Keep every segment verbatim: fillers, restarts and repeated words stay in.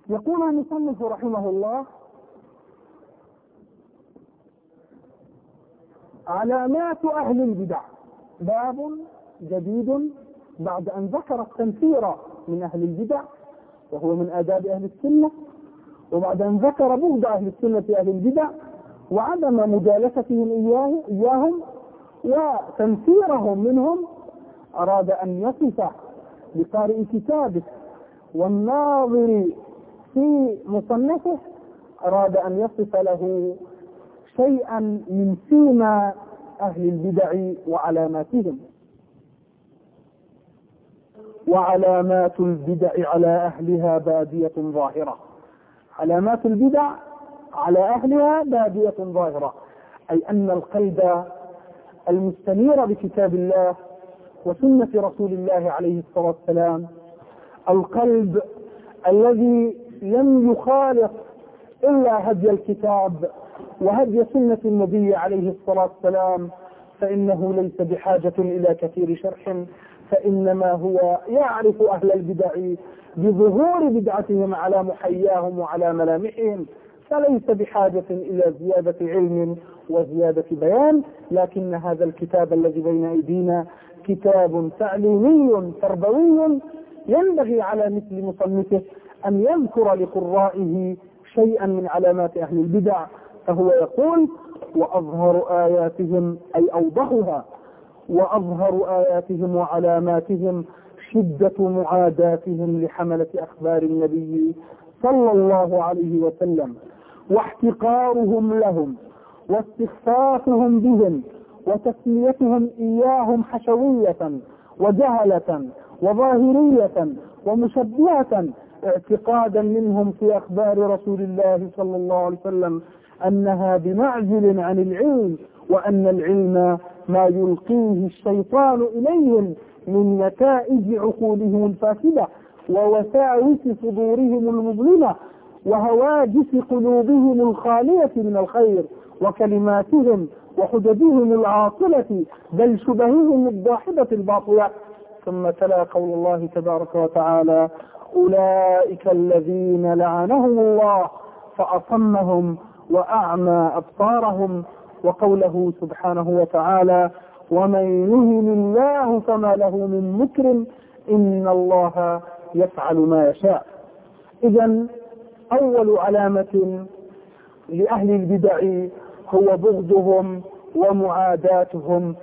يقول المصنف رحمه الله: علامات أهل البدع. باب جديد بعد أن ذكر التنفير من أهل البدع وهو من آداب أهل السنة، وبعد أن ذكر بغض أهل السنة أهل البدع وعدم مجالستهم إياه إياهم وتنفيرهم منهم، أراد أن يصف لقارئ كتابه والناظر في مصنفه، أراد أن يصف له شيئا من سيما أهل البدع وعلاماتهم. وعلامات البدع على أهلها بادية ظاهرة. علامات البدع على أهلها بادية ظاهرة، أي أن القلب المستنير بكتاب الله وسنة رسول الله عليه الصلاة والسلام، القلب الذي لم يخالط إلا هدي الكتاب وهدي سنة النبي عليه الصلاة والسلام، فإنه ليس بحاجة إلى كثير شرح، فإنما هو يعرف أهل البدع بظهور بدعتهم على محياهم وعلى ملامحهم، فليس بحاجة إلى زيادة علم وزيادة بيان. لكن هذا الكتاب الذي بين أيدينا كتاب تعليمي تربوي، ينبغي على مثل مصنفه أن يذكر لقرائه شيئا من علامات أهل البدع، فهو يقول: وأظهر آياتهم، أي أوضحها، وأظهر آياتهم وعلاماتهم شدة معاداتهم لحملة أخبار النبي صلى الله عليه وسلم، واحتقارهم لهم، واستخفافهم بهم، وتسميتهم إياهم حشوية وجهلة وظاهرية ومشبهة، اعتقادا منهم في أخبار رسول الله صلى الله عليه وسلم أنها بمعزل عن العلم، وأن العلم ما يلقيه الشيطان إليهم من نتائج عقولهم الفاسدة ووساوس صدورهم المظلمة وهواجس قلوبهم الخالية من الخير وكلماتهم وحججهم العاطلة بل شبههم الضاحدة الباطلة. ثم تلا قول الله تبارك وتعالى: أولئك الذين لعنهم الله فأصمهم وأعمى أبصارهم، وقوله سبحانه وتعالى: ومن يهن الله فما له من مكرم إن الله يفعل ما يشاء. إذن أول علامة لأهل البدع هو بغضهم ومعاداتهم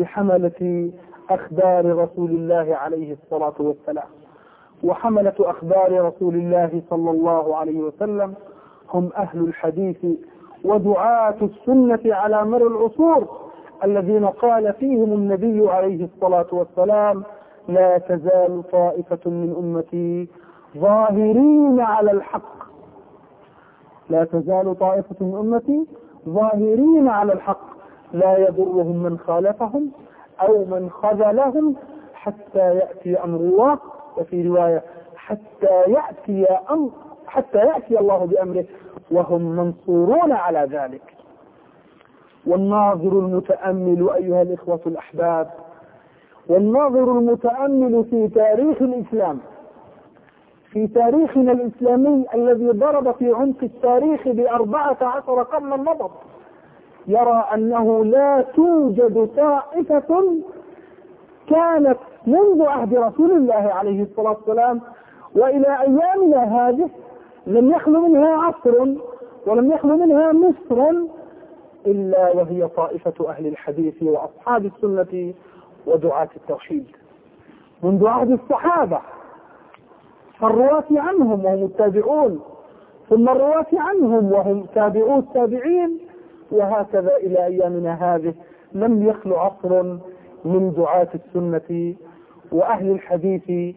لحملة أخبار رسول الله عليه الصلاة والسلام. وحملة أخبار رسول الله صلى الله عليه وسلم هم أهل الحديث ودعاة السنة على مر العصور، الذين قال فيهم النبي عليه الصلاة والسلام: لا تزال طائفة من أمتي ظاهرين على الحق. لا تزال طائفة من أمتي ظاهرين على الحق لا يضرهم من خالفهم أو من خذلهم حتى يأتي أمر الله، وفي رواية حتى يأتي أمر حتى يأتي الله بأمره وهم منصورون على ذلك. والناظر المتأمل أيها الإخوة الأحباب، والناظر المتأمل في تاريخ الإسلام، في تاريخنا الإسلامي الذي ضرب في عمق التاريخ بأربعة عشر قرنا مضت، يرى أنه لا توجد طائفة كانت منذ عهد رسول الله عليه الصلاة والسلام وإلى أيامنا هذه لم يخلو منها عصر ولم يخلو منها مصر إلا وهي طائفة أهل الحديث وأصحاب السنة ودعاة التوحيد، منذ عهد الصحابة فالرواة عنهم وهم التابعون، ثم الرواة عنهم وهم تابعو التابعين، وهكذا إلى أيامنا هذه لم يخلو عصر من دعاة السنة وأهل الحديث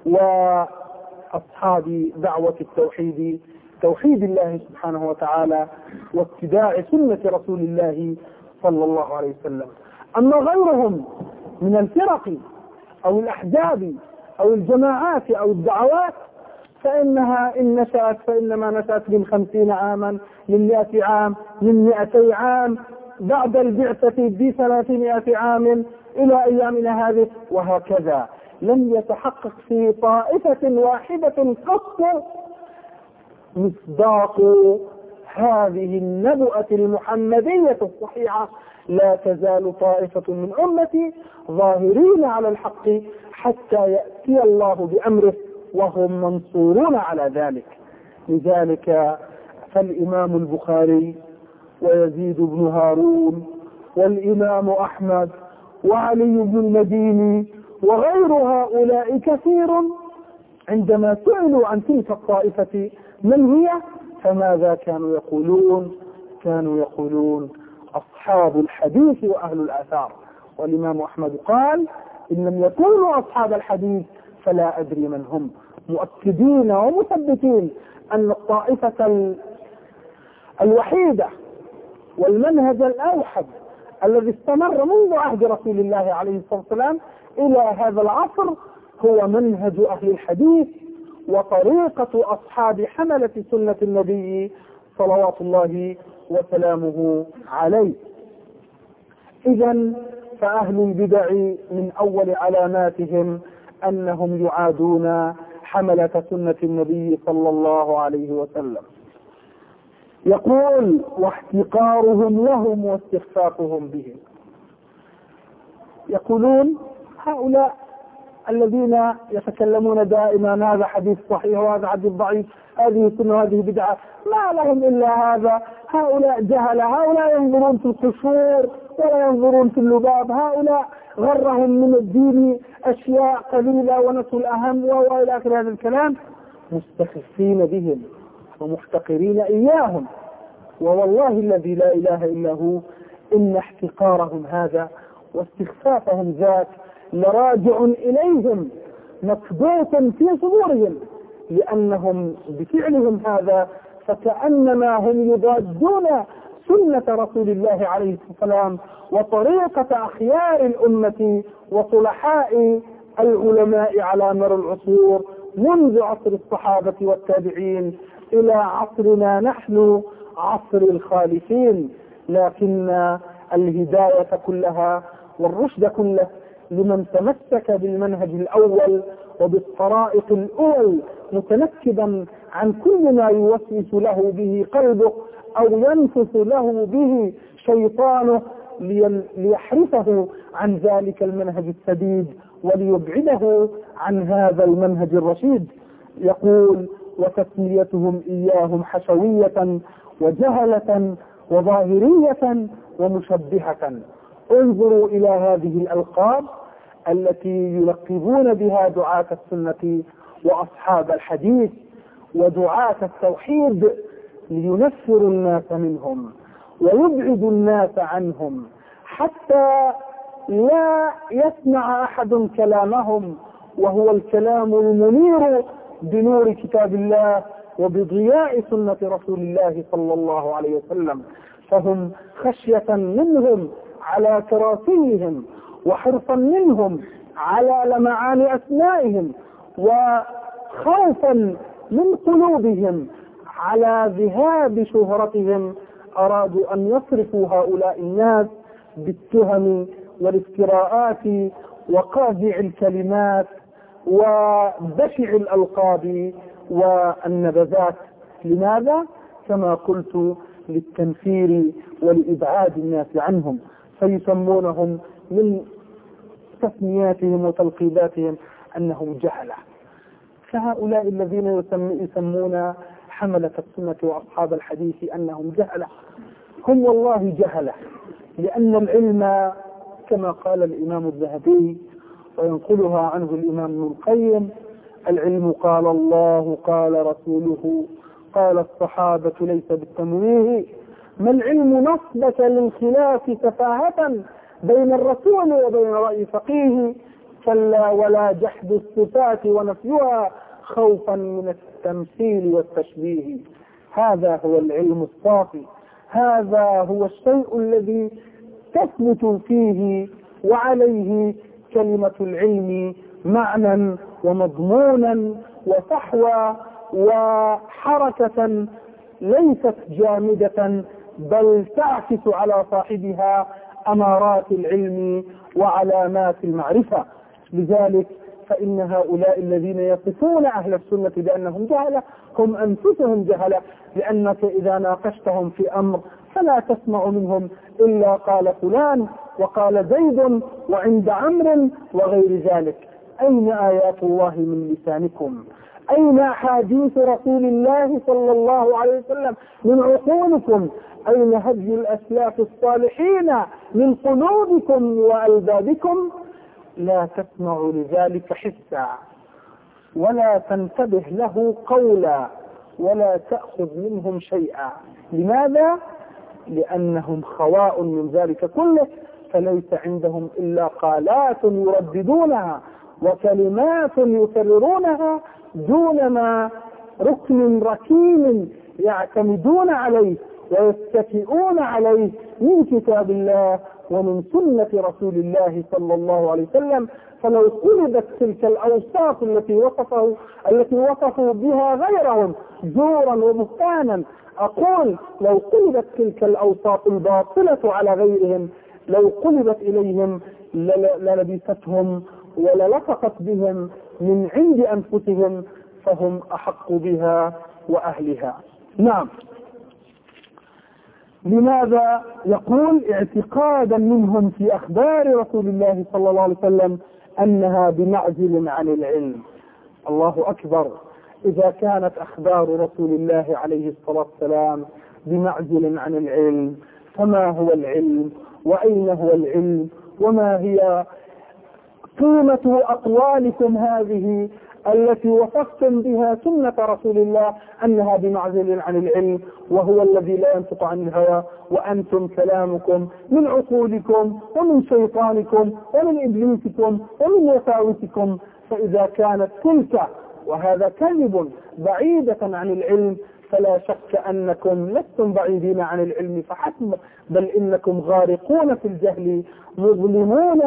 وأصحاب دعوة التوحيد، توحيد الله سبحانه وتعالى واتباع سنة رسول الله صلى الله عليه وسلم. أما غيرهم من الفرق أو الأحزاب أو الجماعات أو الدعوات فإنها إن نشأت فإنما نشأت من خمسين عاما، من مئة عام، من مئتي عام، بعد البعثة بثلاثمائة عام إلى أيامنا هذه، وهكذا. لم يتحقق في طائفة واحدة قط مصداق هذه النبوءة المحمدية الصحيحة: لا تزال طائفة من أمتي ظاهرين على الحق حتى يأتي الله بأمره وهم منصورون على ذلك. لذلك فالإمام البخاري ويزيد بن هارون والإمام أحمد وعلي بن المديني وغير هؤلاء كثير عندما سئلوا عن تلك الطائفة من هي فماذا كانوا يقولون؟ كانوا يقولون أصحاب الحديث وأهل الآثار. والإمام أحمد قال: إن لم يكونوا أصحاب الحديث فلا أدري من هم، مؤكدين ومثبتين أن الطائفة الوحيدة والمنهج الأوحد الذي استمر منذ عهد رسول الله عليه الصلاة والسلام إلى هذا العصر هو منهج أهل الحديث وطريقة أصحاب حملة سنة النبي صلوات الله وسلامه عليه. إذن فأهل البدع من أول علاماتهم أنهم يعادون حملة سنة النبي صلى الله عليه وسلم. يقول: واحتقارهم لهم واستخفافهم بهم. يقولون هؤلاء الذين يتكلمون دائما هذا حديث صحيح وهذا حديث ضعيف، هذه سنة وهذه بدعة، ما لهم إلا هذا، هؤلاء جهل، هؤلاء ينظرون في القشور ولا ينظرون في اللباب، هؤلاء غرهم من الدين أشياء قليلة ونسوا الأهم وإلى آخر هذا الكلام، مستخفين بهم ومحتقرين إياهم. ووالله الذي لا إله إلا هو إن احتقارهم هذا واستخفافهم ذاك لراجع إليهم مكبوت في صدورهم، لأنهم بفعلهم هذا فكأنما هم يضادون سنة رسول الله عليه الصلاة والسلام وطريقة أخيار الأمة وصلحاء العلماء على مر العصور منذ عصر الصحابة والتابعين إلى عصرنا نحن عصر الخالفين. لكن الهداية كلها والرشد كله لمن تمسك بالمنهج الأول وبالطرائق الأول متنكبا عن كل ما يوسوس له به قلبه أو ينفث له به شيطانه ليحرفه عن ذلك المنهج السديد وليبعده عن هذا المنهج الرشيد. يقول: وتسميتهم إياهم حشوية وجهلة وظاهرية ومشبهة. انظروا إلى هذه الألقاب التي يلقبون بها دعاة السنة وأصحاب الحديث ودعاة التوحيد لينفروا الناس منهم ويبعدوا الناس عنهم حتى لا يسمع أحد كلامهم، وهو الكلام المنير بنور كتاب الله وبضياء سنة رسول الله صلى الله عليه وسلم. فهم خشية منهم على كراسيهم وحرصا منهم على لمعان أسمائهم وخوفا من قلوبهم على ذهاب شهرتهم أرادوا أن يصرفوا هؤلاء الناس بالتهم والافتراءات وقاذع الكلمات وبشع الألقاب والنبذات. لماذا؟ كما قلت: للتنفير ولإبعاد الناس عنهم، فيسمونهم من تسمياتهم وتلقيباتهم أنهم جهلة. فهؤلاء الذين يسمون حملة السنة وأصحاب الحديث أنهم جهلة هم والله جهلة، لأن العلم كما قال الإمام الذهبي وينقلها عنه الإمام ابن القيم: العلم قال الله قال رسوله قال الصحابة ليس بالتمويه، ما العلم نصبك للخلاف سفاهة بين الرسول وبين رأي فقيه، كلا ولا جحد الصفات ونفيها خوفا من التمثيل والتشبيه. هذا هو العلم الصافي، هذا هو الشيء الذي تثبت فيه وعليه كلمة العلم معنى ومضمونا وصحوة وحركة ليست جامدة بل تعكس على صاحبها أمارات العلم وعلامات المعرفة. لذلك فإن هؤلاء الذين يصفون أهل السنة بأنهم جهلة هم أنفسهم جهلة، لأنك إذا ناقشتهم في أمر فلا تسمع منهم إلا قال فلان وقال زيد وعند عمرو وغير ذلك. أين آيات الله من لسانكم؟ أين أحاديث رسول الله صلى الله عليه وسلم من عقولكم؟ أين هدي الأسلاف الصالحين من قلوبكم وألبابكم؟ لا تسمع لذلك حسا ولا تنتبه له قولا ولا تأخذ منهم شيئا. لماذا؟ لأنهم خواء من ذلك كله، فليس عندهم إلا قالات يرددونها وكلمات يكررونها دون ما ركن ركين يعتمدون عليه ويتكئون عليه من كتاب الله ومن سنة رسول الله صلى الله عليه وسلم. فلو قلبت تلك الأوصاف التي وصفه التي وصفوا بها غيرهم زورا وبهتانا، أقول لو قلبت تلك الأوصاف الباطلة على غيرهم لو قلبت إليهم للبستهم وللصقت بهم من عند أنفسهم، فهم أحق بها وأهلها. نعم. لماذا؟ يقول اعتقادا منهم في أخبار رسول الله صلى الله عليه وسلم أنها بمعزل عن العلم. الله أكبر. إذا كانت أخبار رسول الله عليه الصلاة والسلام بمعزل عن العلم، فما هو العلم؟ وأين هو العلم؟ وما هي قيمة أقوالكم هذه التي وصفتم بها سنة رسول الله أنها بمعزل عن العلم، وهو الذي لا ينطق عن الهوى، وأنتم كلامكم من عقولكم ومن شيطانكم ومن إبليسكم ومن وساوسكم. فإذا كانت تلك وهذا كذب بعيدة عن العلم، فلا شك أنكم لستم بعيدين عن العلم فحسب، بل إنكم غارقون في الجهل مظلمون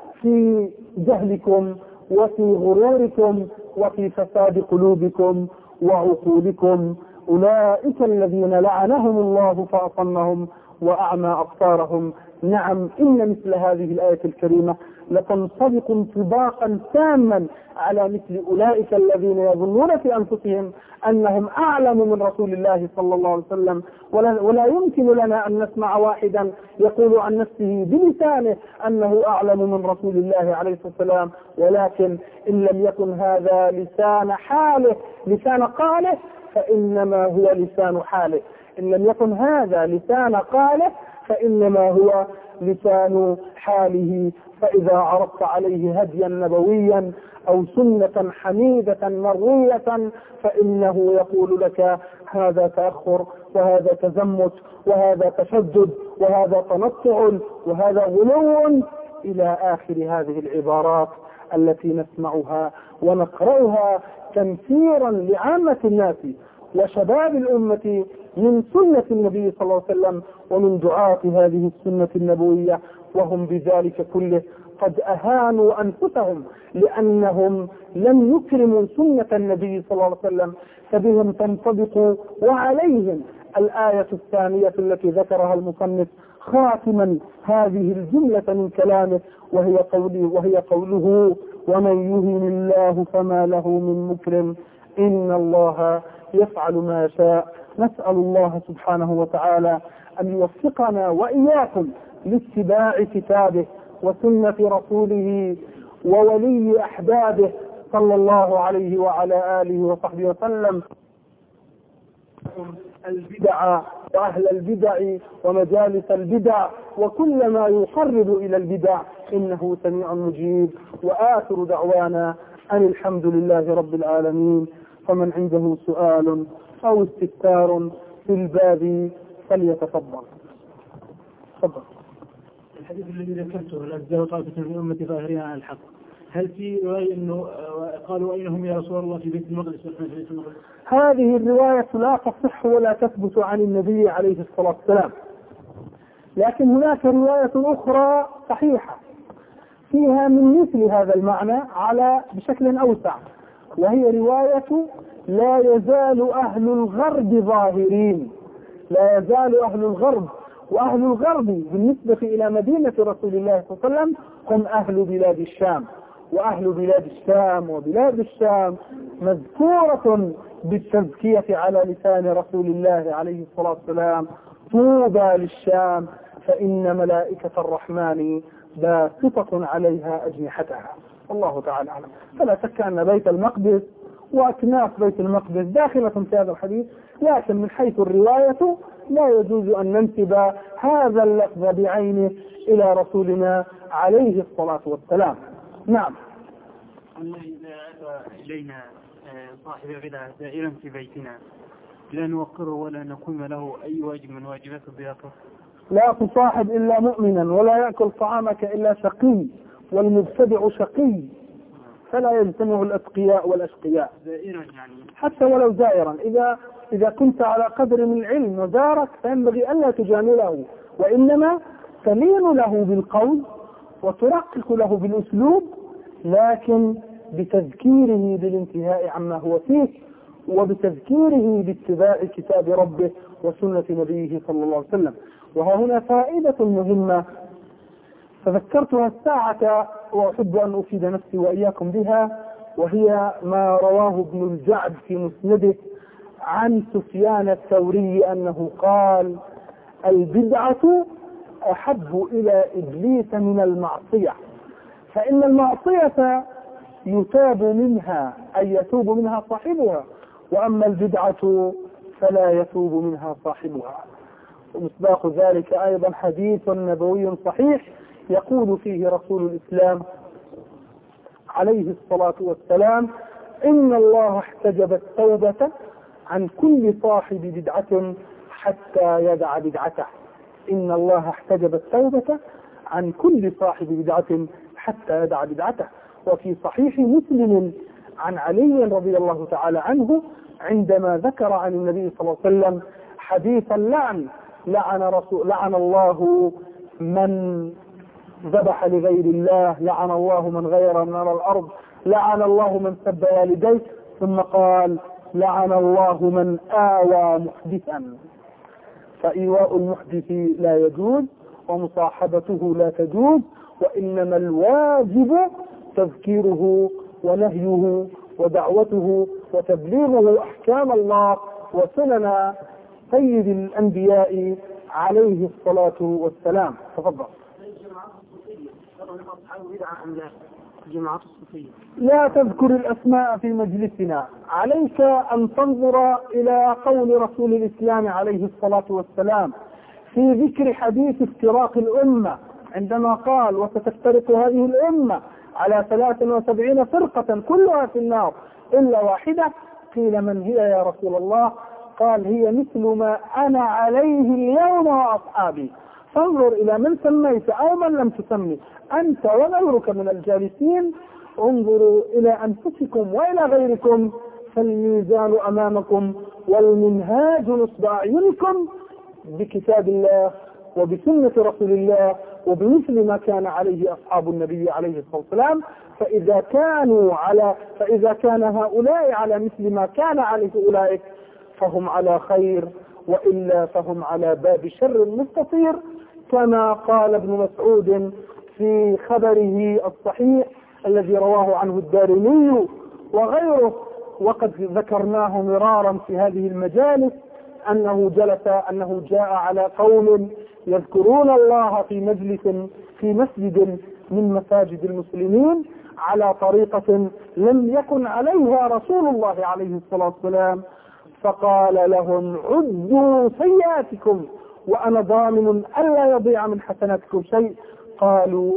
في جهلكم وفي غروركم وفي فساد قلوبكم وعقولكم. أولئك الذين لعنهم الله فأصمهم وأعمى أبصارهم. نعم، إن مثل هذه الآية الكريمة لتنطبق انطباقا تاما على مثل أولئك الذين يظنون في أنفسهم أنهم أعلم من رسول الله صلى الله عليه وسلم، ولا, ولا يمكن لنا أن نسمع واحدا يقول عن نفسه بلسانه أنه أعلم من رسول الله عليه الصلاة والسلام، ولكن إن لم يكن هذا لسان حاله لسان قاله فإنما هو لسان حاله. إن لم يكن هذا لسان قاله فإنما هو لسان حاله. فإذا عرضت عليه هديا نبويا أو سنة حميدة مروية فإنه يقول لك هذا تأخر وهذا تزمت وهذا تشدد وهذا تنطع وهذا غلو إلى آخر هذه العبارات التي نسمعها ونقرأها تنفيرا لعامة الناس وشباب الأمة من سنة النبي صلى الله عليه وسلم ومن دعاة هذه السنة النبوية، وهم بذلك كله قد أهانوا أنفسهم لأنهم لم يكرموا سنة النبي صلى الله عليه وسلم، فبهم تنطبق وعليهم الآية الثانية التي ذكرها المصنف خاتما هذه الجملة من كلامه، وهي قوله, وهي قوله ومن يهن الله فما له من مكرم إن الله يفعل ما يشاء. نسأل الله سبحانه وتعالى أن يوفقنا وإياكم لاتباع كتابه وسنة رسوله وولي أحبابه صلى الله عليه وعلى آله وصحبه وسلم. البدع وأهل البدع ومجالس البدع وكل ما يقرب إلى البدع إنه سميع مجيب. وآخر دعوانا أن الحمد لله رب العالمين. فمن عنده سؤال أو استفسار في الباب فليتفضل. تفضل. الحديث الذي ذكرته الأجزاء طائفة من أمة ظاهرين على الحق، هل في رواية أنه قالوا أينهم يا رسول الله في بيت المقدس؟ هذه الرواية لا تصح ولا تثبت عن النبي عليه الصلاة والسلام، لكن هناك رواية أخرى صحيحة فيها من مثل هذا المعنى على بشكل أوسع، وهي رواية لا يزال أهل الغرب ظاهرين. لا يزال أهل الغرب، وأهل الغرب بالنسبة إلى مدينة رسول الله صلى الله عليه وسلم هم أهل بلاد الشام، وأهل بلاد الشام وبلاد الشام مذكورة بالتزكية على لسان رسول الله عليه الصلاة والسلام. طوبى للشام فإن ملائكة الرحمن باسطة عليها أجنحتها. الله تعالى أعلم. فلا شك أن بيت المقدس وأكناف بيت المقدس داخلة في هذا الحديث، لكن من حيث الرواية لا يجوز أن ننسب هذا اللفظ بعينه إلى رسولنا عليه الصلاة والسلام. نعم. الذي إلينا صاحب بدعة دائما في بيتنا لا نوقره ولا نقوم له أي واجب من واجبات الضيافة. لا تصاحب إلا مؤمنا ولا يأكل طعامك إلا شقي، والمبتدع شقي، فلا يجتمع الأتقياء والأشقياء. زائرا يعني حتى ولو زائرا، إذا إذا كنت على قدر من العلم وزارك فينبغي ألا تجامله، وإنما تلين له بالقول وترقق له بالأسلوب، لكن بتذكيره بالانتهاء عما هو فيه، وبتذكيره باتباع كتاب ربه وسنة نبيه صلى الله عليه وسلم. وها هنا فائدة مهمة تذكرتها الساعة وأحب أن أفيد نفسي وإياكم بها، وهي ما رواه ابن الجعد في مسنده عن سفيان الثوري أنه قال: البدعة أحب إلى إبليس من المعصية، فإن المعصية يتاب منها أي يتوب منها صاحبها، وأما البدعة فلا يتوب منها صاحبها. ومصداق ذلك أيضا حديث نبوي صحيح يقول فيه رسول الإسلام عليه الصلاة والسلام: إن الله احتجب التوبة عن كل صاحب بدعة حتى يدع بدعته. إن الله احتجب التوبة عن كل صاحب بدعة حتى يدع بدعته. وفي صحيح مسلم عن علي رضي الله تعالى عنه عندما ذكر عن النبي صلى الله عليه وسلم حديث اللعن: لعن رسول لعن الله من ذبح لغير الله، لعن الله من غير من الأرض، لعن الله من سب والديه، ثم قال: لعن الله من آوى محدثا. فإيواء المحدث لا يجوز ومصاحبته لا تجوز، وإنما الواجب تذكيره ونهيه ودعوته وتبليغه أحكام الله وسنن سيد الأنبياء عليه الصلاة والسلام. تفضل. لا تذكر الأسماء في مجلسنا، عليك أن تنظر إلى قول رسول الإسلام عليه الصلاة والسلام في ذكر حديث افتراق الأمة عندما قال: وستفترق هذه الأمة على ثلاث وسبعين فرقة كلها في النار إلا واحدة. قيل: من هي يا رسول الله؟ قال: هي مثل ما أنا عليه اليوم وأصحابي. فانظر إلى من سميت أو من لم تسمي أنت وغيرك من الجالسين، انظروا إلى أنفسكم وإلى غيركم، فالميزان أمامكم والمنهاج نصب أعينكم بكتاب الله وبسنة رسول الله وبمثل ما كان عليه أصحاب النبي عليه الصلاة والسلام. فإذا كانوا على فإذا كان هؤلاء على مثل ما كان عليه أولئك فهم على خير، وإلا فهم على باب شر مستطير، كما قال ابن مسعود في خبره الصحيح الذي رواه عنه الدارمي وغيره، وقد ذكرناه مرارا في هذه المجالس، أنه جلس أنه جاء على قوم يذكرون الله في مجلس في مسجد من مساجد المسلمين على طريقة لم يكن عليها رسول الله عليه الصلاة والسلام، فقال لهم: عدوا سيئاتكم وأنا ضامن ألا يضيع من حسناتكم شيء. قالوا: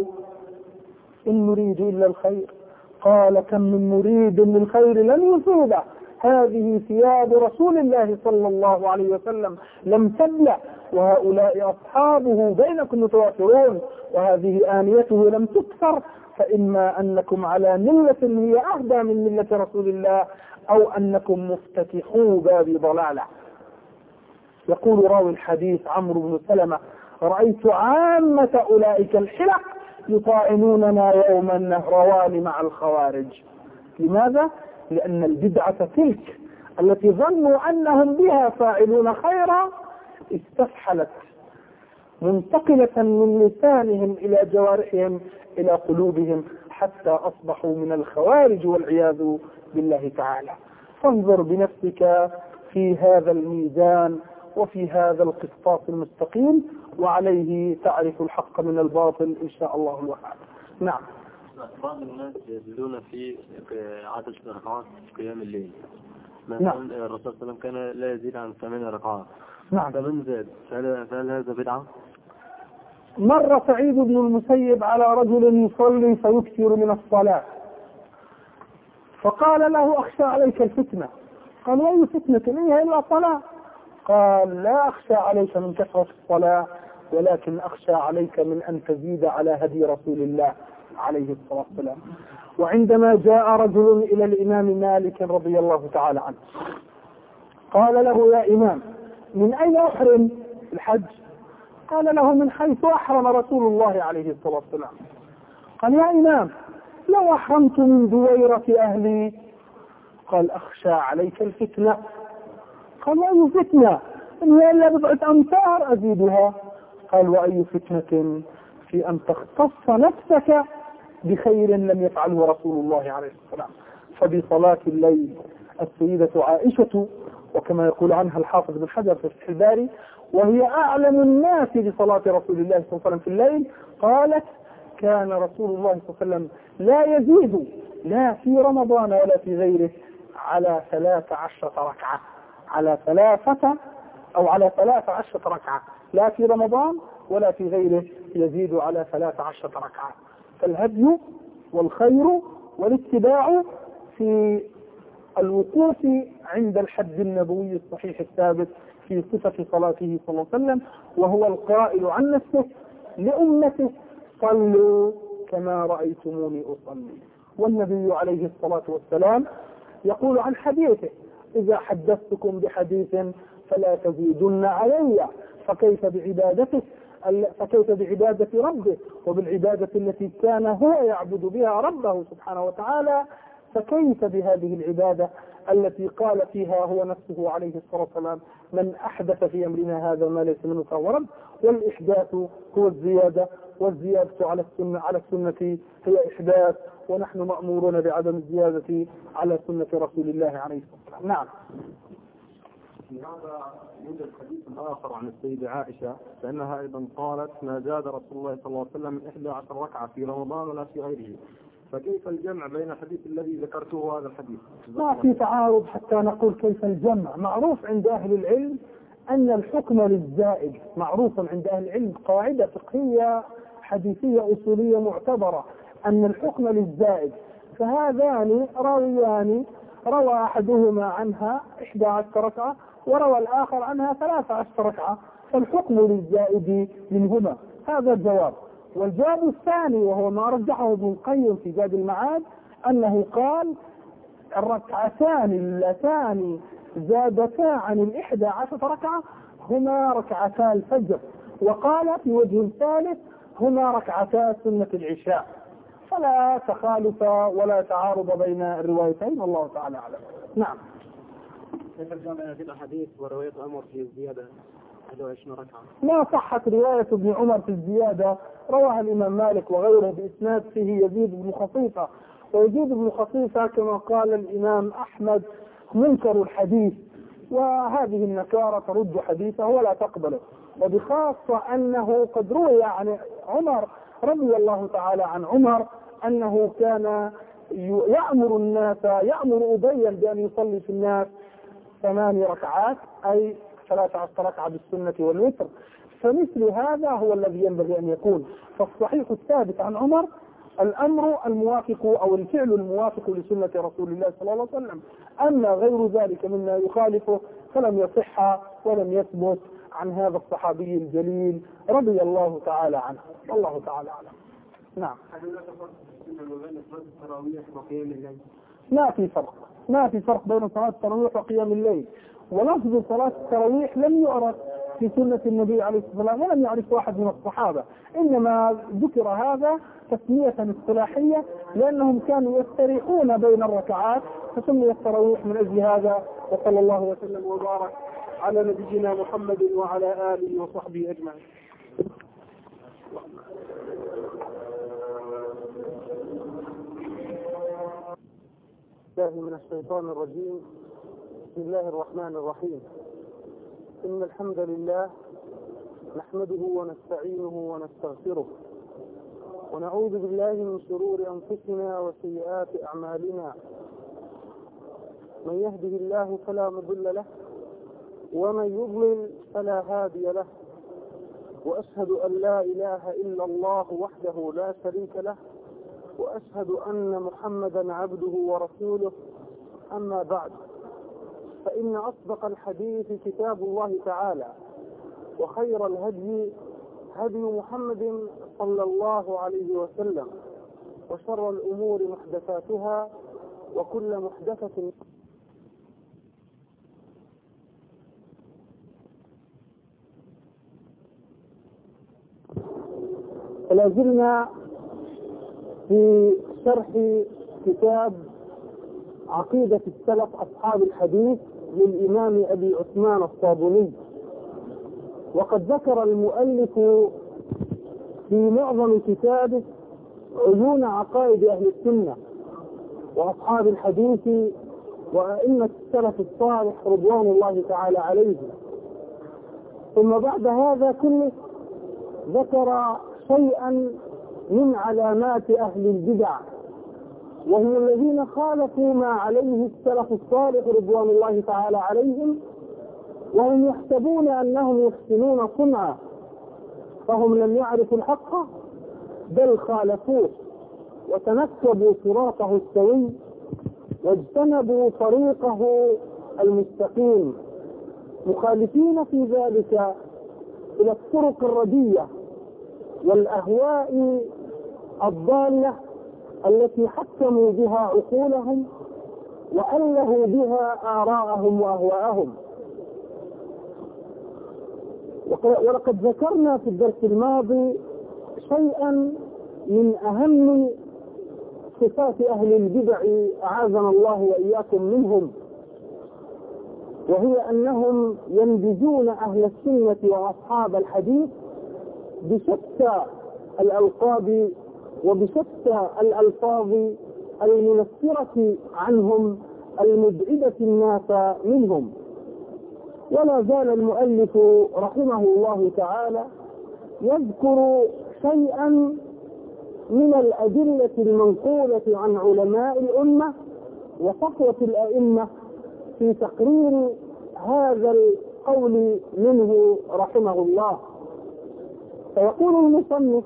إن نريد إلا الخير. قال: كم من مريد للخير لن يصيبه، هذه ثياب رسول الله صلى الله عليه وسلم لم تبلى، وهؤلاء أصحابه بينكم متوافرون، وهذه آنيته لم تكسر، فإما أنكم على ملة هي أهدى من ملة رسول الله أو أنكم مفتتحوا باب ضلالة. يقول راوي الحديث عمرو بن سلمة: رأيت عامة أولئك الحلق يطاعنوننا يوم النهروان مع الخوارج. لماذا؟ لأن البدعة تلك التي ظنوا أنهم بها فاعلون خيرا استفحلت منتقلة من لسانهم إلى جوارحهم إلى قلوبهم، حتى أصبحوا من الخوارج والعياذ بالله تعالى. فانظر بنفسك في هذا الميزان وفي هذا القسطاس المستقيم، وعليه تعرف الحق من الباطل إن شاء الله الوهاب. نعم. بعض الناس يزيدون في عدد ركعات قيام الليل. نعم. الرسول صلى الله عليه وسلم كان لا يزيد عن ثمان ركعات. نعم. فمن زاد فهل هذا بدعة؟ مر سعيد بن المسيب على رجل يصلي فيكثر من الصلاة، فقال له أخشى عليك الفتنة. قال أي فتنة هي إلا صلاة؟ قال لا أخشى عليك من كثرة الصلاة، ولكن أخشى عليك من أن تزيد على هدي رسول الله عليه الصلاة والسلام. وعندما جاء رجل إلى الإمام مالك رضي الله تعالى عنه قال له يا إمام من أين أحرم الحج؟ قال له من حيث أحرم رسول الله عليه الصلاة والسلام. قال يا إمام لو أحرمت من دويرة أهلي؟ قال أخشى عليك الفتنة. قال أي فتنة؟ إن هي إلا بضعة أمتار أزيدها. قال وأي فتنة في أن تختص نفسك بخير لم يفعله رسول الله عليه الصلاة والسلام. فبصلاة الليل السيدة عائشة، وكما يقول عنها الحافظ بن حجر في فتح الباري وهي أعلم الناس بصلاة رسول الله صلى الله عليه وسلم في الليل، قالت كان رسول الله صلى الله عليه وسلم لا يزيد لا في رمضان ولا في غيره على ثلاث عشرة ركعة، على ثلاثة أو على ثلاث عشرة ركعة، لا في رمضان ولا في غيره يزيد على ثلاث عشرة ركعة. فالهدي والخير والاتباع في الوقوف عند الحد النبوي الصحيح الثابت في صفة صلاته صلى الله عليه وسلم، وهو القائل عن نفسه لأمته صلوا كما رأيتموني أصلي. والنبي عليه الصلاة والسلام يقول عن حديثه إذا حدثتكم بحديث فلا تزيدن علي، فكيف بعبادته فكيف بعبادة ربه وبالعبادة التي كان هو يعبد بها ربه سبحانه وتعالى، فكيف بهذه العبادة التي قال فيها هو نفسه عليه الصلاة والسلام من أحدث في أمرنا هذا ما ليس منه فهو رد. والإحداث هو الزيادة، والزيادة على السنة على السنة هي إحداث، ونحن مأمورون بعدم الزيادة على سنة رسول الله عليه الصلاة والسلام. نعم. هذا يوجد حديث آخر عن السيدة عائشة فإنها أيضا قالت ما زاد رسول الله صلى الله عليه وسلم من إحدى عشر ركعة في رمضان ولا في غيره. فكيف الجمع بين الحديث الذي ذكرته وهذا الحديث؟ ما في تعارض حتى نقول كيف الجمع. معروف عند أهل العلم أن الحكم للزائد، معروف عند أهل العلم قاعدة فقهية حديثية أصولية معتبرة أن الحكم للزائد. فهذان راويان روى أحدهما عنها إحدى عشر ركعة وروى الآخر عنها ثلاث عشر ركعة، فالحكم للزائد منهما. هذا الجواب. والجواب الثاني وهو ما رجحه ابن القيم في زاد المعاد أنه قال الركعتان اللتان زادتا عن الإحدى عشر ركعة هما ركعتا الفجر، وقال في وجه ثالث هما ركعتا سنة العشاء، فلا تخالف ولا تعارض بين الروايتين والله تعالى أعلم. نعم. كيف الجمع في الحديث ورواية عمر في الزيادة واحد وعشرين ركعة؟ ما صحت رواية ابن عمر في الزيادة، رواها الإمام مالك وغيره بإسناد فيه يزيد بن خصيصة، ويزيد بن خصيصة كما قال الإمام أحمد منكر الحديث، وهذه النكارة ترد حديثه ولا تقبله، وبخاصة أنه قد روي عن عمر رضي الله تعالى عن عمر أنه كان يأمر الناس يأمر أبيا بأن يصلي في الناس ثمان ركعات أي ثلاث عشر ركعة بالسنة والوتر. فمثل هذا هو الذي ينبغي أن يكون. فالصحيح الثابت عن عمر الأمر الموافق أو الفعل الموافق لسنة رسول الله صلى الله عليه وسلم، أما غير ذلك مما يخالفه فلم يصح ولم يثبت عن هذا الصحابي الجليل رضي الله تعالى عنه. والله تعالى أعلم. نعم. ما في فرق ما في فرق بين صلاة التراويح وقيام الليل، ولفظ صلاة التراويح لم يعرف في سنة النبي عليه الصلاة والسلام ولم يعرفه أحد من الصحابة، إنما ذكر هذا تسمية اصطلاحية لأنهم كانوا يستريحون بين الركعات فسمي التراويح من أجل هذا. وصلى الله وسلم وبارك على نبينا محمد وعلى آله وصحبه أجمعين. الله من الشيطان الرجيم. بسم الله الرحمن الرحيم. إن الحمد لله نحمده ونستعينه ونستغفره ونعوذ بالله من شرور أنفسنا وسيئات أعمالنا. من يهده الله فلا مضل له ومن يضلل فلا هادي له، وأشهد أن لا إله إلا الله وحده لا شريك له، وأشهد أن محمدا عبده ورسوله. أما بعد، فإن أصدق الحديث كتاب الله تعالى، وخير الهدي هدي محمد صلى الله عليه وسلم، وشر الأمور محدثاتها، وكل محدثة فلا زلنا في شرح كتاب عقيدة السلف أصحاب الحديث للإمام أبي عثمان الصابوني. وقد ذكر المؤلف في معظم كتابه عيون عقائد أهل السنة وأصحاب الحديث وأئمة السلف الصالح رضوان الله تعالى عليهم. ثم بعد هذا كله ذكر شيئا من علامات أهل البدع، وهم الذين خالفوا ما عليه السلف الصالح رضوان الله تعالى عليهم، وهم يحسبون أنهم يحسنون صنعا، فهم لم يعرفوا الحق بل خالفوه وتنكبوا صراطه السوي واجتنبوا طريقه المستقيم، مخالفين في ذلك إلى الطرق الردية والأهواء الضالة التي حكموا بها عقولهم وألهوا بها آراءهم وأهواءهم. ولقد ذكرنا في الدرس الماضي شيئا من أهم صفات أهل البدع أعاذنا الله وإياكم منهم، وهي أنهم ينبذون أهل السنة وأصحاب الحديث بشتى الألقاب وبشتى الألفاظ المنفرة عنهم المبعدة الناس منهم. ولا زال المؤلف رحمه الله تعالى يذكر شيئا من الأدلة المنقولة عن علماء الأمة وصفوة الأئمة في تقرير هذا القول منه رحمه الله. فيقول المصنف: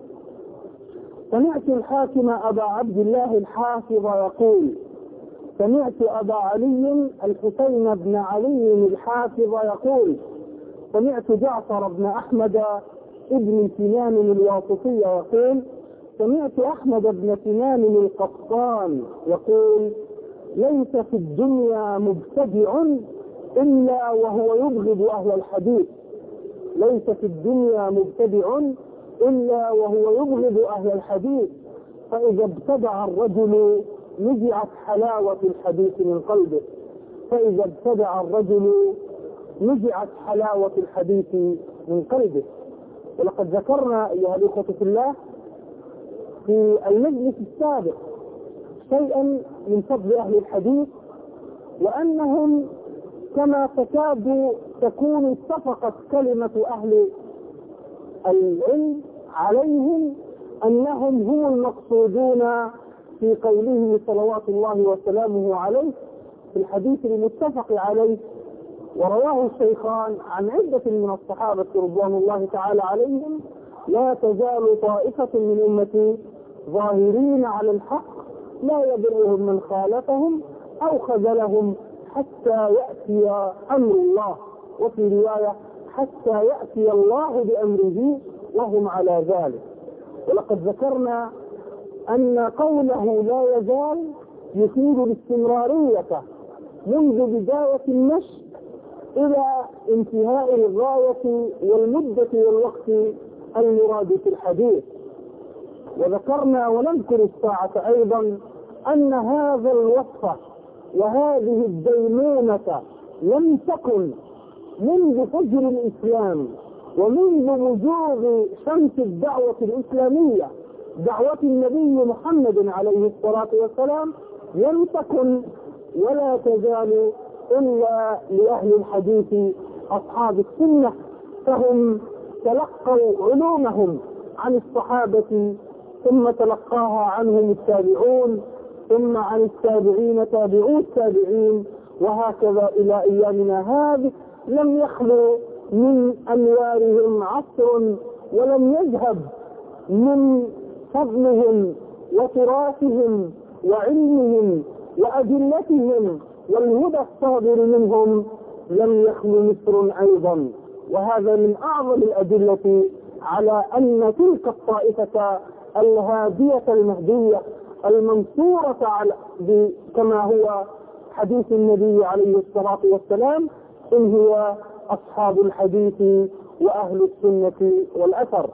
سمعت الحاكم أبا عبد الله الحافظ يقول: سمعت أبا علي الحسين بن علي الحافظ يقول: سمعت جعفر بن أحمد ابن سنان الواسطي يقول: سمعت أحمد بن سنان القطان يقول: ليس في الدنيا مبتدع إلا وهو يبغض أهل الحديث. ليس في الدنيا مبتدع إلا وهو يبغض أهل الحديث، فإذا ابتدع الرجل نزعت حلاوة الحديث من قلبه. فإذا ابتدع الرجل نزعت حلاوة الحديث من قلبه. ولقد ذكرنا أيها الأخوة في الله في المجلس السابق شيئا من فضل أهل الحديث، وأنهم كما تكاد تكون اتفقت كلمة أهل العلم عليهم أنهم هم المقصودون في قوله صلوات الله وسلامه عليه في الحديث المتفق عليه ورواه الشيخان عن عدة من الصحابة رضوان الله تعالى عليهم: لا تزال طائفة من أمتي ظاهرين على الحق لا يضرهم من خالفهم أو خذلهم حتى يأتي أمر الله، وفي رواية حتى يأتي الله بأمره وهم على ذلك. ولقد ذكرنا أن قوله لا يزال يفيد الاستمرارية منذ بداية النشء إلى انتهاء الغاية والمدة والوقت المراد في الحديث. وذكرنا ونذكر الساعة أيضا أن هذا الوصف وهذه الديمونة لم تكن منذ فجر الإسلام ومنذ وجوه شمس الدعوة الإسلامية، دعوة النبي محمد عليه الصلاة والسلام، لم تكن ولا تزال إلا لأهل الحديث أصحاب السنة، فهم تلقوا علومهم عن الصحابة، ثم تلقاها عنهم التابعون، ثم عن التابعين تابعو التابعين، وهكذا إلى أيامنا هذه. لم يخلو من أنوارهم عصر، ولم يذهب من فضلهم وتراثهم وعلمهم وأدلتهم والهدى الصادر منهم، لم يخلو مصر أيضا. وهذا من أعظم الأدلة على أن تلك الطائفة الهادية المهدية المنصورة على كما هو حديث النبي عليه الصلاة والسلام إن هي أصحاب الحديث وأهل السنة والأثر.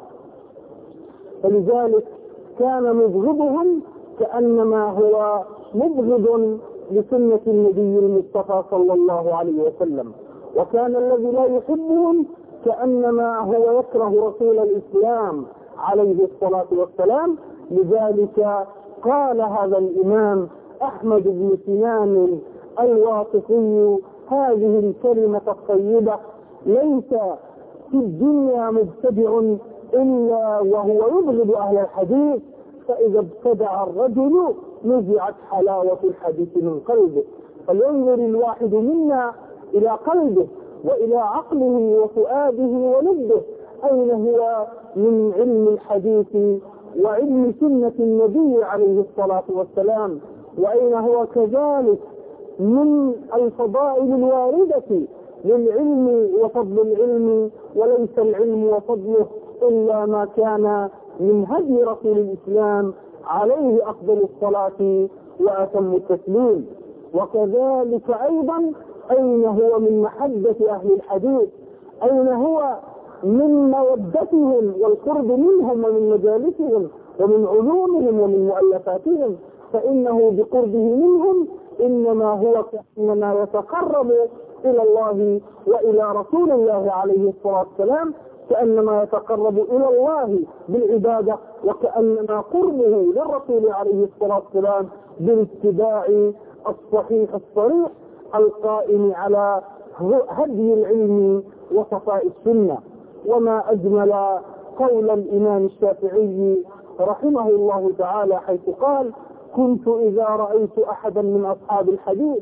فلذلك كان مبغضهم كأنما هو مبغض لسنة النبي المصطفى صلى الله عليه وسلم، وكان الذي لا يحبهم كأنما هو يكره رسول الإسلام عليه الصلاة والسلام. لذلك قال هذا الإمام أحمد بن سنان الواقفي هذه الكلمة الطيبة: ليس في الدنيا مبتدع إلا وهو يبغض أهل الحديث، فإذا ابتدع الرجل نزعت حلاوة الحديث من قلبه. فلينظر الواحد منا إلى قلبه وإلى عقله وفؤاده ولبه، أين هو من علم الحديث وعلم سنة النبي عليه الصلاة والسلام، وأين هو كذلك من الفضائل الواردة للعلم وفضل العلم. وليس العلم وفضله إلا ما كان من هدي رسول الإسلام عليه أفضل الصلاة وأتم التسليم. وكذلك أيضا أين هو من محبة أهل الحديث، أين هو من مودتهم والقرب منهم ومن مجالسهم ومن علومهم ومن مؤلفاتهم، فإنه بقربه منهم إنما هو كأنما يتقرب إلى الله وإلى رسول الله عليه الصلاة والسلام، كأنما يتقرب إلى الله بالعبادة، وكأنما قربه للرسول عليه الصلاة والسلام بالاتباع الصحيح الصريح القائم على هدي العلم وصفاء السنة. وما أجمل قول الإمام الشافعي رحمه الله تعالى حيث قال: كنت إذا رأيت أحدا من أصحاب الحديث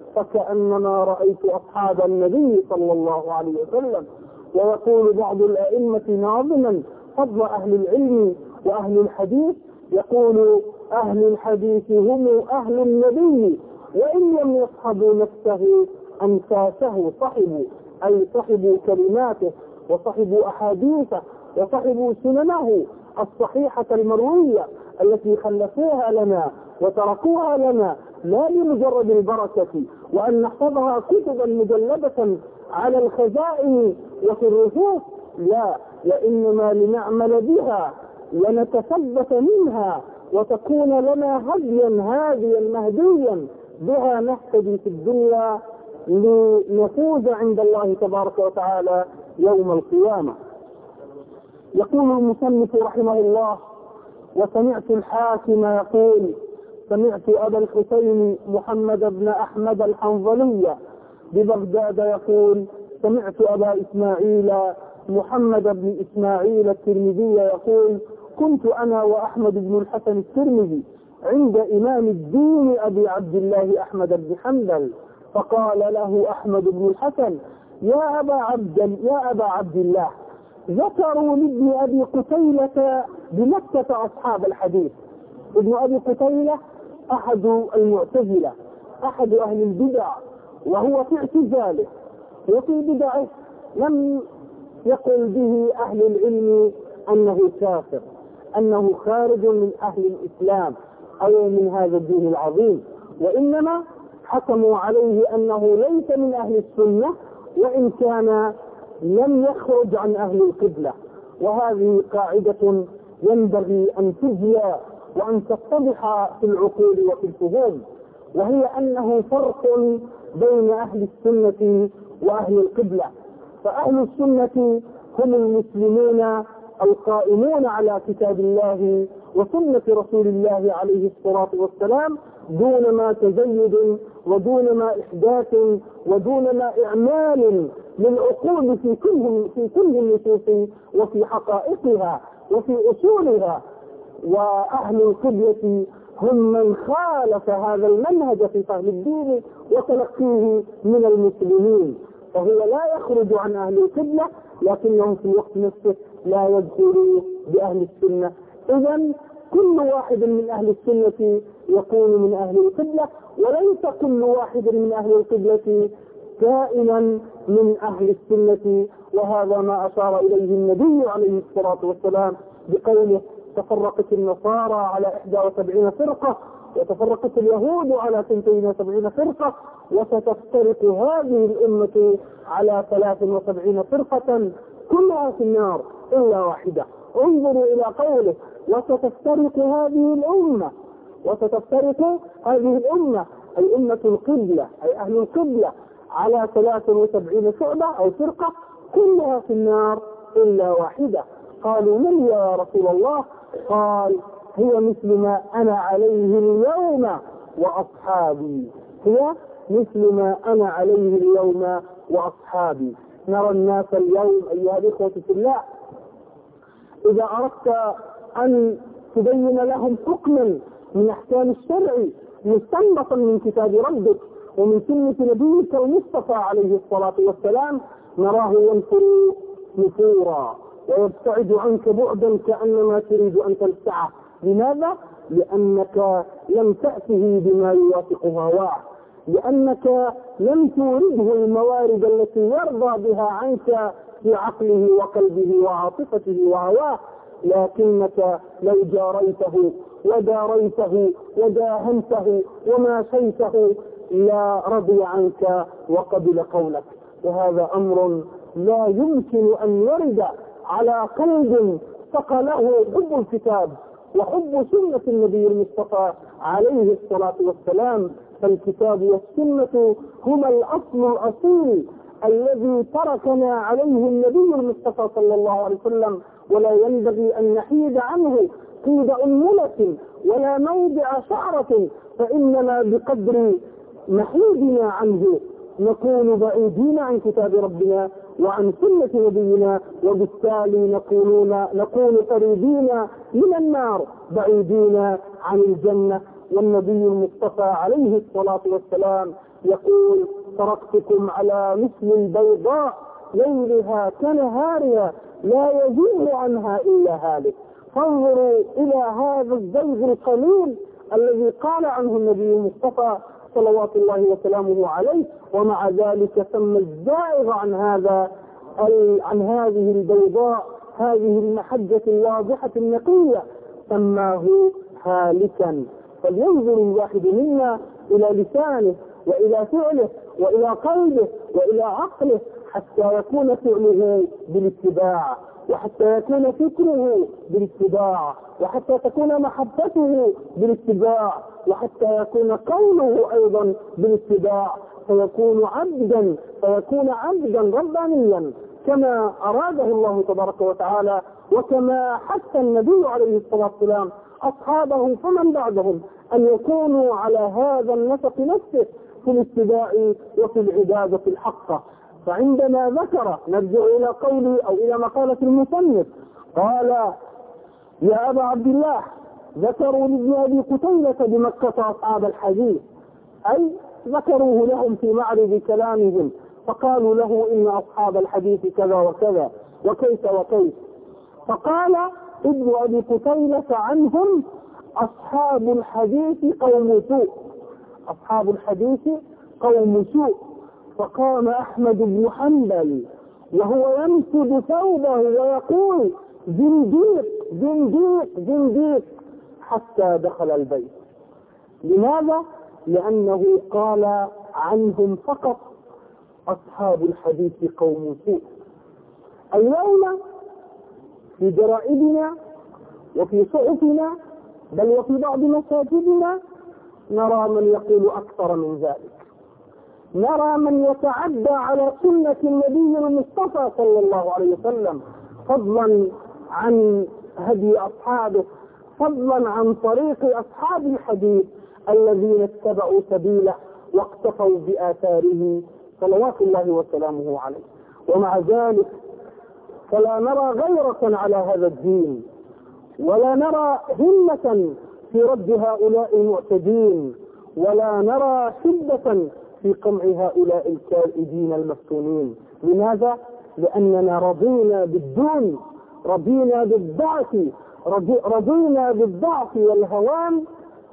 فكأنما رأيت أصحاب النبي صلى الله عليه وسلم. ويقول بعض الأئمة ناظما فضل أهل العلم وأهل الحديث، يقول: أهل الحديث هم أهل النبي وإن لم يصحبوا نفسه أنفاسه صحبوا، أي صحبوا كلماته وصحبوا أحاديثه وصحبوا سننه الصحيحة المروية التي خلفوها لنا وتركوها لنا، لا لمجرد البركة وأن نحفظها كتبا مجلدة على الخزائن وفي الرفوف، لا، وإنما لنعمل بها ونتثبت منها وتكون لنا هديا هاديا مهديا بها نهتدي في الدنيا لنفوز عند الله تبارك وتعالى يوم القيامة. يقول المصنف رحمه الله: وسمعت الحاكم يقول: سمعت أبا الحسين محمد بن أحمد الحنظلي ببغداد يقول: سمعت أبا إسماعيل محمد بن إسماعيل الترمذي يقول: كنت أنا وأحمد بن الحسن الترمذي عند إمام الدين أبي عبد الله أحمد بن حنبل، فقال له أحمد بن الحسن: يا أبا عبد يا أبا عبد الله، ذكروا لابن أبي قتيلة بمكة أصحاب الحديث. ابن أبي قتيلة أحد المعتزلة، أحد أهل البدع، وهو في اعتزاله وفي بدعه لم يقل به أهل العلم أنه كافر، أنه خارج من أهل الإسلام أو من هذا الدين العظيم، وإنما حكموا عليه أنه ليس من أهل السنة وإن كان لم يخرج عن أهل القبلة. وهذه قاعدة ينبغي أن تجلى وأن تتضح في العقول وفي الفهوم، وهي أنه فرق بين أهل السنة وأهل القبلة. فأهل السنة هم المسلمون القائمون على كتاب الله وسنة رسول الله عليه الصلاة والسلام دون ما تزيد ودون ما إحداث ودون ما إعمال للعقول في كل في كل النصوص وفي حقائقها وفي أصولها. وأهل القبلة هم من خالف هذا المنهج في فهم الدين وتلقيه من المسلمين، فهو لا يخرج عن أهل القبلة لكنه في الوقت نفسه لا يدخل بأهل السنة. إذن كل واحد من أهل السنة يكون من أهل القبلة، وليس كل واحد من أهل القبلة كائنا من أهل السنة. وهذا ما أشار إليه النبي عليه الصلاة والسلام بقوله: تفرقت النصارى على إحدى وسبعين فرقة وتفرقت اليهود على اثنتين وسبعين فرقة وستفترق هذه الأمة على ثلاث وسبعين فرقة كلها في النار إلا واحدة. انظروا إلى قوله: وستفترق هذه الأمة، وستفترق هذه الأمة أي أمة القبلة أي أهل القبلة على ثلاث وسبعين شعبة أو فرقة كلها في النار إلا واحدة. قالوا: من يا رسول الله؟ قال: هي مثل ما أنا عليه اليوم وأصحابي، هي مثل ما أنا عليه اليوم وأصحابي. نرى الناس اليوم أيها الإخوة في الله، إذا أردت أن تبين لهم حكما من أحكام الشرع مستنبطا من كتاب ربك ومن سنة نبيك المصطفى عليه الصلاة والسلام، نراه ينفر نفورا ويبتعد عنك بعدا كأنما تريد أن تلسعه. لماذا؟ لأنك لم تأته بما يوافق هواه، لأنك لم تورده الموارد التي يرضى بها عنك في عقله وقلبه وعاطفته وهواه، لكنك لو جاريته وداريته وداهنته وماشيته لا رضي عنك وقبل قولك. وهذا أمر لا يمكن أن يرد على قلب ثقله حب الكتاب وحب سنة النبي المصطفى عليه الصلاة والسلام. فالكتاب والسنة هما الأصل الأصيل الذي تركنا عليه النبي المصطفى صلى الله عليه وسلم، ولا ينبغي أن نحيد عنه قيد أنملة ولا موضع شعرة، فإننا بقدر محيدنا عنه نكون بعيدين عن كتاب ربنا وعن سنة نبينا، وبالتالي نكونون نكون قريبين من النار بعيدين عن الجنة. والنبي المصطفى عليه الصلاة والسلام يقول: تركتكم على مثل البيضاء ليلها كنهارها لا يزيغ عنها إلا هالك. فانظروا إلى هذا الزيغ القليل الذي قال عنه النبي المصطفى صلوات الله وسلامه عليه، ومع ذلك سمى الزائغ عن هذا عن هذه البيضاء هذه المحجة الواضحة النقية سماه هالكا. فلينظر الواحد منا إلى لسانه وإلى فعله وإلى قلبه وإلى عقله حتى يكون فعله بالاتباع، وحتى يكون فكره بالاتباع، وحتى تكون محبته بالاتباع، وحتى يكون قوله أيضا بالاتباع، فيكون عبدا فيكون عبدا ربانيا كما أراده الله تبارك وتعالى، وكما حث النبي عليه الصلاة والسلام أصحابه فمن بعدهم أن يكونوا على هذا النسق نفسه في الاتباع وفي العبادة الحقة. فعندما ذكر، نرجع إلى قوله أو إلى مقالة المصنف، قال: يا أبا عبد الله، ذكروا لابن أبي قتيلة بمكة أصحاب الحديث، أي ذكروه لهم في معرض كلامهم، فقالوا له: إن أصحاب الحديث كذا وكذا وكيف وكيف. فقال ابن أبي قتيلة عنهم: أصحاب الحديث قوم سوء، أصحاب الحديث قوم سوء. فقام أحمد بن حنبل وهو ينفض ثوبه ويقول: زنديق زنديق زنديق، حتى دخل البيت. لماذا؟ لأنه قال عنهم فقط: أصحاب الحديث قوم سوء. اليوم في جرائدنا وفي صحفنا بل وفي بعض مساجدنا نرى من يقول أكثر من ذلك، نرى من يتعدى على سنة النبي المصطفى صلى الله عليه وسلم، فضلا عن هدي أصحابه، فضلا عن طريق أصحاب الحديث الذين اتبعوا سبيله واقتفوا بآثاره صلوات الله وسلامه عليه. ومع ذلك فلا نرى غيرة على هذا الدين، ولا نرى همة في رد هؤلاء المعتدين، ولا نرى شدة في قمع هؤلاء الكائدين المفتونين. لماذا؟ لأننا رضينا بالدون، رضينا بالضعف، رضينا بالضعف والهوان.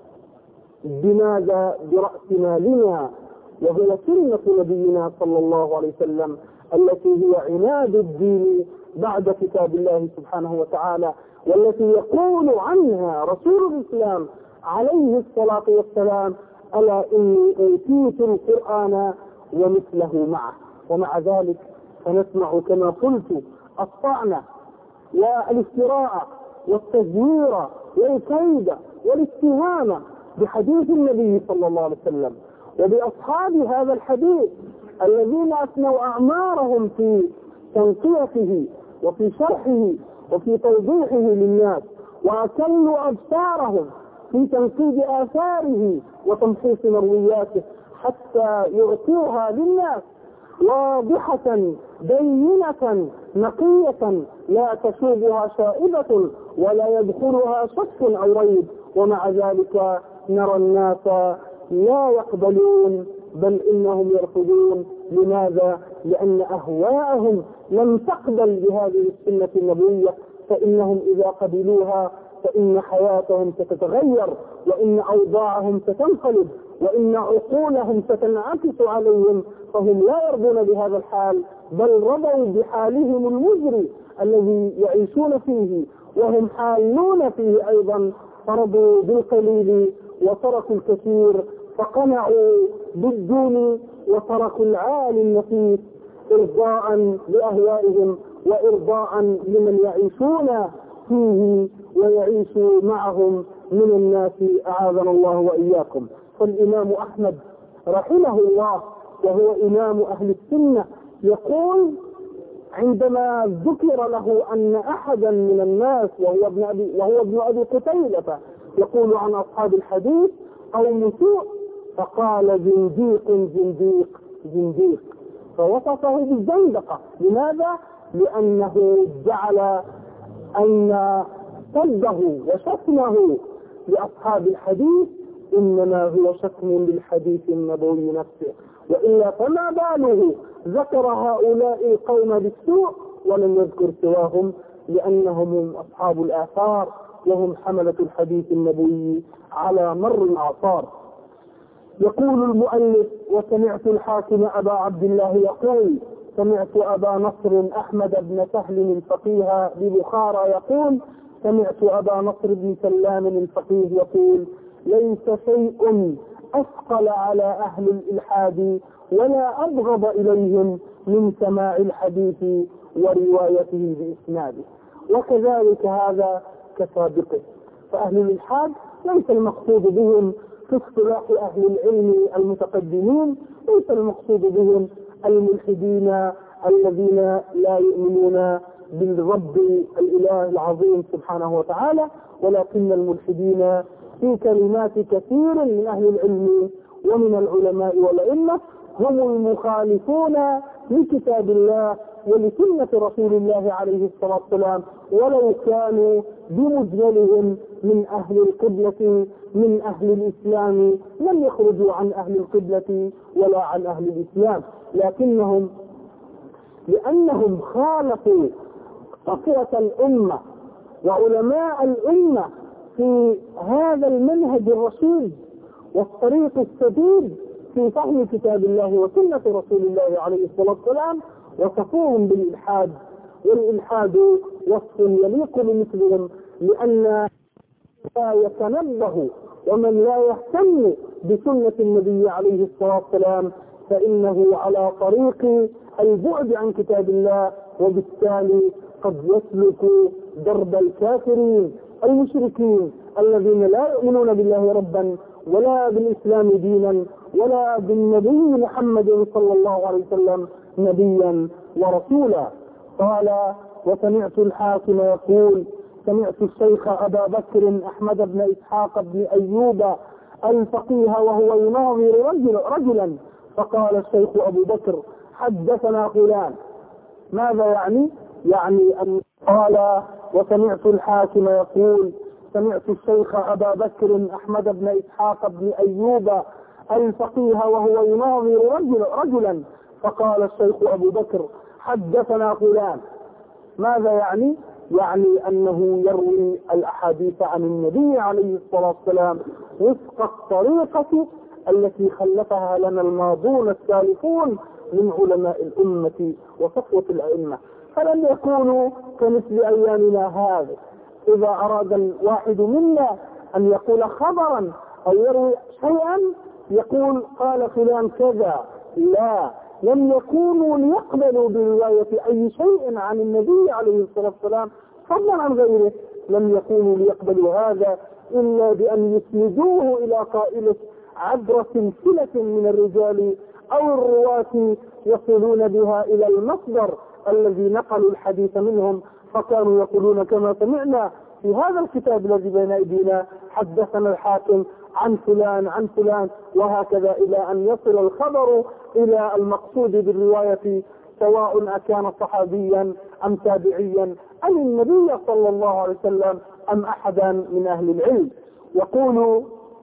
بماذا؟ برأس مالنا، وهو سنة نبينا صلى الله عليه وسلم التي هي عناد الدين بعد كتاب الله سبحانه وتعالى، والتي يقول عنها رسول الإسلام عليه الصلاة والسلام: ألا إني أوتيت القرآن ومثله معه. ومع ذلك فنسمع كما قلت الطعن والافتراء والتزوير والكيد والاتهام بحديث النبي صلى الله عليه وسلم وبأصحاب هذا الحديث الذين أثنوا أعمارهم في تنقيته وفي شرحه وفي توضيحه للناس، وأكلوا أبصارهم في تنقيب آثاره وتمحيص مروياته حتى يعطوها للناس واضحة بينة نقية لا تشوبها شائبة ولا يدخلها شك أو ريب. ومع ذلك نرى الناس لا يقبلون، بل إنهم يرفضون. لماذا؟ لأن أهواءهم لم تقبل بهذه السنة النبوية، فإنهم إذا قبلوها فإن حياتهم ستتغير، وإن أوضاعهم ستنقلب، وإن عقولهم ستنعكس عليهم، فهم لا يرضون بهذا الحال، بل رضوا بحالهم المزري الذي يعيشون فيه وهم حالون فيه أيضا، فرضوا بالقليل وتركوا الكثير، فقنعوا بالدون وتركوا العالي النفيس إرضاء لأهوائهم وإرضاء لمن يعيشون فيه ويعيش معهم من الناس، أعاذنا الله وإياكم. فالإمام أحمد رحمه الله وهو إمام أهل السنة يقول عندما ذكر له أن أحدا من الناس وهو ابن أبي, وهو ابن أبي قتيلة يقول عن أصحاب الحديث قوم سوء، فقال: زنديق زنديق زنديق، فوصفه بالزندقة. لماذا؟ لأنه جعل أن صده وشتمه لأصحاب الحديث إنما هو شتم للحديث النبوي نفسه، وإلا فما باله ذكر هؤلاء القوم بالسوء ولم يذكر سواهم، لأنهم أصحاب الآثار وهم حملة الحديث النبوي على مر الأعصار. يقول المؤلف: وسمعت الحاكم أبا عبد الله يقول: سمعت أبا نصر أحمد بن سهل الفقيه ببخارى يقول: سمعت أبا نصر بن سلام الفقيه يقول: ليس شيء أثقل على أهل الإلحاد ولا أبغض إليهم من سماع الحديث وروايته بإسناده. وكذلك هذا كسابقه، فأهل الإلحاد ليس المقصود بهم في اصطلاح أهل العلم المتقدمين، ليس المقصود بهم الملحدين الذين لا يؤمنون بالرب الإله العظيم سبحانه وتعالى، ولكن الملحدين في كلمات كثير من أهل العلم ومن العلماء والأئمة هم المخالفون لكتاب الله ولسنة رسول الله عليه الصلاة والسلام، ولو كانوا بمجملهم من أهل القبلة من أهل الإسلام لم يخرجوا عن أهل القبلة ولا عن أهل الإسلام، لكنهم لأنهم خالفوا قسوة الأمة وعلماء الأمة في هذا المنهج الرشيد والطريق السديد في فهم كتاب الله وسنة رسول الله عليه الصلاة والسلام، وصفوهم بالإلحاد. والإلحاد وصف يليق بمثلهم، لأن لا يتنبه ومن لا يهتم بسنة النبي عليه الصلاة والسلام فإنه على طريق البعد عن كتاب الله، وبالتالي قد يسلك درب الكافرين المشركين الذين لا يؤمنون بالله ربا ولا بالإسلام دينا ولا بالنبي محمد صلى الله عليه وسلم نبيا ورسولا. قال: وسمعت الحاكم يقول: سمعت الشيخ أبا بكر أحمد بن إسحاق بن أيوب الفقيه وهو يناظر رجل رجلا، فقال الشيخ أبو بكر حدثنا فلان. ماذا يعني؟ يعني أن قال وسمعت الحاكم يقول سمعت الشيخ أبا بكر أحمد بن إسحاق بن أيوب الفقيه وهو يناظر رجل رجلا، فقال الشيخ أبو بكر حدثنا فلان. ماذا يعني؟ يعني أنه يروي الأحاديث عن النبي عليه الصلاة والسلام وفق الطريقة التي خلفها لنا الماضون السالفون من علماء الأمة وصفوة الأئمة، فلم يكونوا كمثل أيامنا هذا. إذا أراد الواحد منا أن يقول خبرا أو يروي شيئا يقول قال فلان كذا، لا، لم يكونوا ليقبلوا برواية أي شيء عن النبي عليه الصلاة والسلام فضلا عن غيره، لم يكونوا ليقبلوا هذا إلا بأن يسندوه إلى قائله عبر سلسلة من الرجال أو الرواة يصلون بها إلى المصدر الذي نقلوا الحديث منهم، فكانوا يقولون كما سمعنا في هذا الكتاب الذي بين أيدينا حدثنا الحاكم عن فلان عن فلان، وهكذا إلى أن يصل الخبر إلى المقصود بالرواية سواء أكان صحابيا أم تابعيا أم النبي صلى الله عليه وسلم أم أحدا من أهل العلم. يقول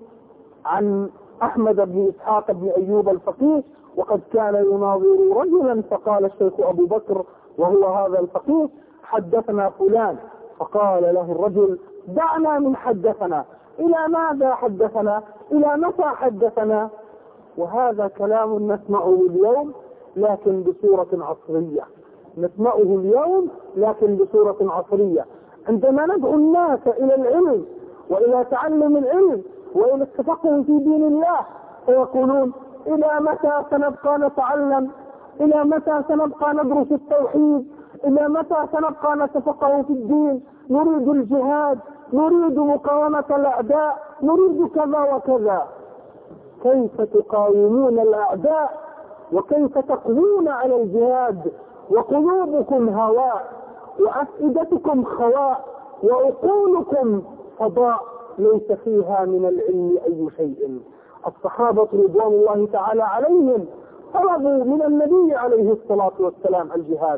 عن أحمد بن إسحاق بن أيوب الفقيه وقد كان يناظر رجلا، فقال الشيخ أبو بكر وهو هذا الفقيه حدثنا فلان، فقال له الرجل دعنا من حدثنا، إلى ماذا حدثنا؟ إلى متى حدثنا؟ وهذا كلام نسمعه اليوم لكن بصورة عصرية، نسمعه اليوم لكن بصورة عصرية. عندما ندعو الناس إلى العلم وإلى تعلم العلم وإلى التفقه في دين الله فيقولون إلى متى سنبقى نتعلم؟ إلى متى سنبقى ندرس التوحيد؟ إلى متى سنبقى نتفقه في الدين؟ نريد الجهاد، نريد مقاومة الأعداء، نريد كذا وكذا. كيف تقاومون الأعداء وكيف تقوون على الجهاد وقلوبكم هواء وأفئدتكم خواء وعقولكم فضاء ليس فيها من العلم أي شيء؟ الصحابة رضوان الله تعالى عليهم طلبوا من النبي عليه الصلاة والسلام الجهاد،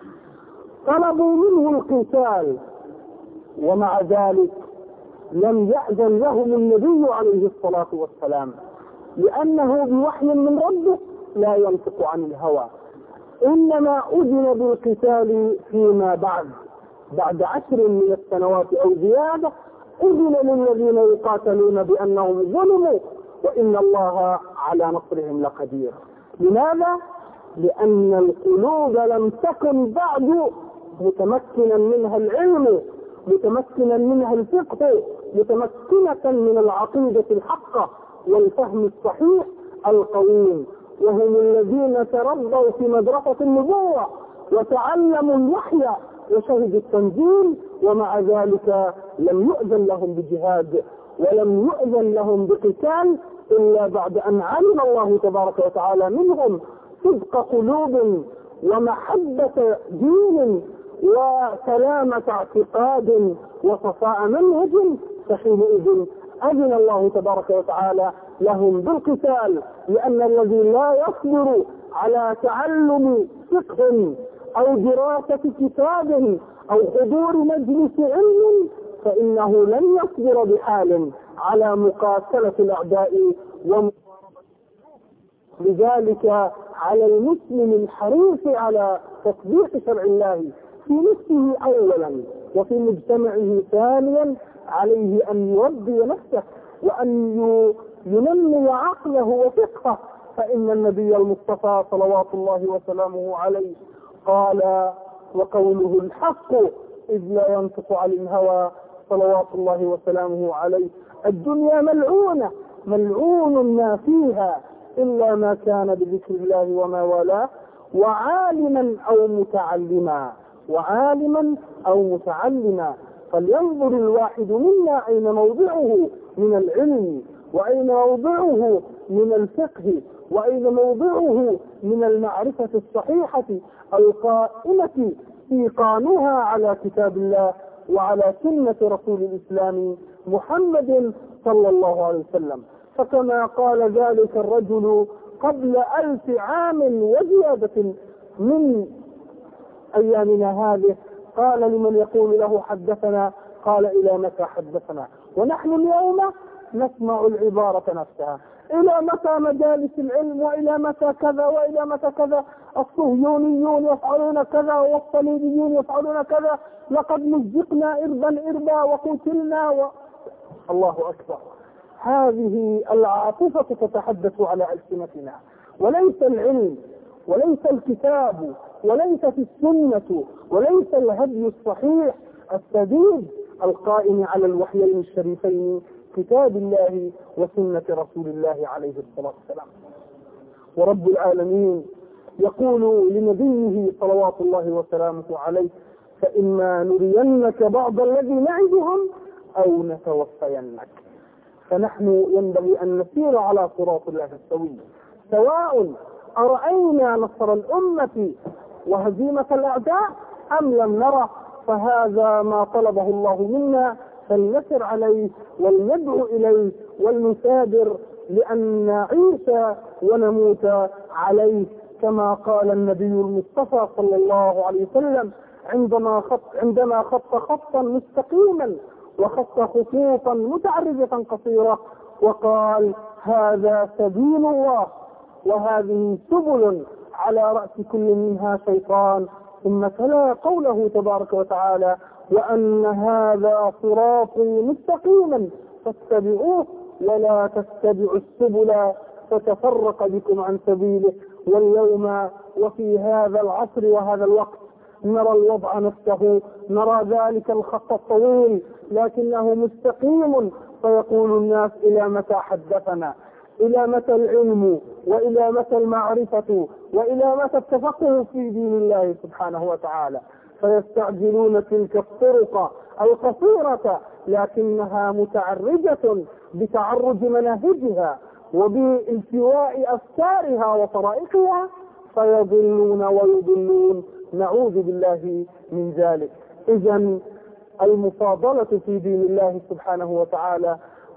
طلبوا منه القتال، ومع ذلك لم يأذن لهم النبي عليه الصلاة والسلام، لأنه بوحي من ربه لا ينطق عن الهوى، إنما أذن بالقتال فيما بعد بعد عشر من السنوات أو زيادة، أذن للذين يقاتلون بأنهم ظلموا وإن الله على نصرهم لقدير. لماذا؟ لأن القلوب لم تكن بعد متمكنا منها العلم، متمكنا منها الفقه، متمكنة من العقيدة الحقة والفهم الصحيح القويم، وهم الذين تربوا في مدرسة النبوة وتعلموا الوحي وشهدوا التنزيل، ومع ذلك لم يؤذن لهم بجهاد ولم يؤذن لهم بقتال إلا بعد أن علم الله تبارك وتعالى منهم صدق قلوب ومحبة دين وسلامة اعتقاد وصفاء منهج، فحينئذ أذن الله تبارك وتعالى لهم بالقتال، لأن الذي لا يصبر على تعلم فقه أو دراسة كتاب أو حضور مجلس علم فإنه لن يصبر بحال على مقاتلة الأعداء ومقاربة. لذلك على المسلم الحريص على تطبيق شرع الله في نفسه أولا وفي مجتمعه ثانيا عليه أن يربي نفسه وأن ينمي عقله وفقهه، فإن النبي المصطفى صلوات الله وسلامه عليه قال وقوله الحق إذ لا ينطق عن الهوى صلوات الله وسلامه عليه الدنيا ملعونة ملعون ما فيها إلا ما كان بذكر الله وما والاه وعالما أو متعلما وعالما أو متعلما. فلينظر الواحد منا أين موضعه من العلم، وأين موضعه من الفقه، وأين موضعه من المعرفة الصحيحة القائمة إيقانها على كتاب الله وعلى سنة رسول الإسلام محمد صلى الله عليه وسلم. فكما قال ذلك الرجل قبل ألف عام وزيادة من أيامنا هذه، قال لمن يقول له حدثنا، قال إلى متى حدثنا؟ ونحن اليوم نسمع العبارة نفسها، إلى متى مجالس العلم، وإلى متى كذا، وإلى متى كذا، الصهيونيون يفعلون كذا والصليبيون يفعلون كذا، لقد مزقنا إربا إربا وقتلنا و... الله أكبر. هذه العاطفة تتحدث على ألسنتنا، وليس العلم، وليس الكتاب، وليست السنة، وليس الهدي الصحيح السديد القائم على الوحيين الشريفين كتاب الله وسنة رسول الله عليه الصلاة والسلام. ورب العالمين يقول لنبيه صلوات الله وسلامه عليه: فإما نرينك بعض الذي نعدهم أو نتوفينك. فنحن ينبغي أن نسير على صراط الله السوي، سواء أرأينا نصر الأمة وهزيمة الأعداء أم لم نرى، فهذا ما طلبه الله منا، فلنسر عليه ولندعو إليه ولنثابر لأن نعيش ونموت عليه، كما قال النبي المصطفى صلى الله عليه وسلم عندما خط عندما خط خطا مستقيما وخط خطوطا متعرجة قصيرة، وقال: هذا سبيل الله وهذه سبل على رأس كل منها شيطان. ثم تلا قوله تبارك وتعالى: وأن هذا صراطي مستقيما فاتبعوه ولا تتبعوا السبل فتفرق بكم عن سبيله. واليوم وفي هذا العصر وهذا الوقت نرى الوضع نفسه، نرى ذلك الخط الطويل لكنه مستقيم، فيقول الناس: إلى متى حدثنا؟ إلى متى العلم؟ وإلى متى المعرفة؟ وإلى متى التفقه في دين الله سبحانه وتعالى؟ فيستعجلون تلك الطرق القصيرة لكنها متعرجة بتعرج مناهجها وبالتواء أفكارها وطرائقها، فيضلون ويضلون، نعوذ بالله من ذلك. إذن المفاضلة في دين الله سبحانه وتعالى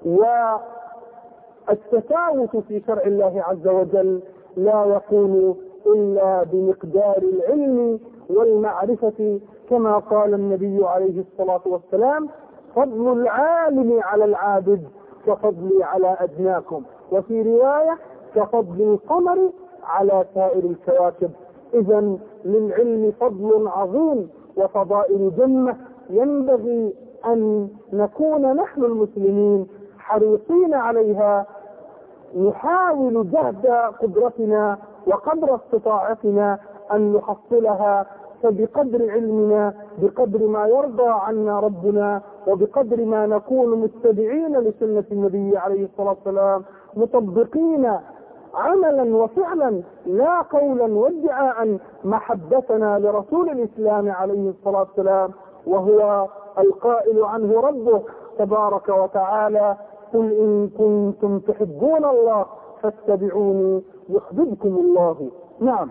والتفاوت في شرع الله عز وجل لا يكون إلا بمقدار العلم والمعرفة، كما قال النبي عليه الصلاة والسلام: فضل العالم على العابد كفضلي على أدناكم، وفي رواية: كفضل القمر على سائر الكواكب. إذن للعلم فضل عظيم وفضائل جمة، ينبغي أن نكون نحن المسلمين حريصين عليها، نحاول جهد قدرتنا وقدر استطاعتنا أن نحصلها، فبقدر علمنا، بقدر ما يرضى عنا ربنا، وبقدر ما نكون متبعين لسنة النبي عليه الصلاة والسلام، مطبقين عملا وفعلا لا قولا وادعاء محبتنا لرسول الإسلام عليه الصلاة والسلام، وهو القائل عنه ربه تبارك وتعالى: قل إن كنتم تحبون الله فاتبعوني يحببكم الله. نعم،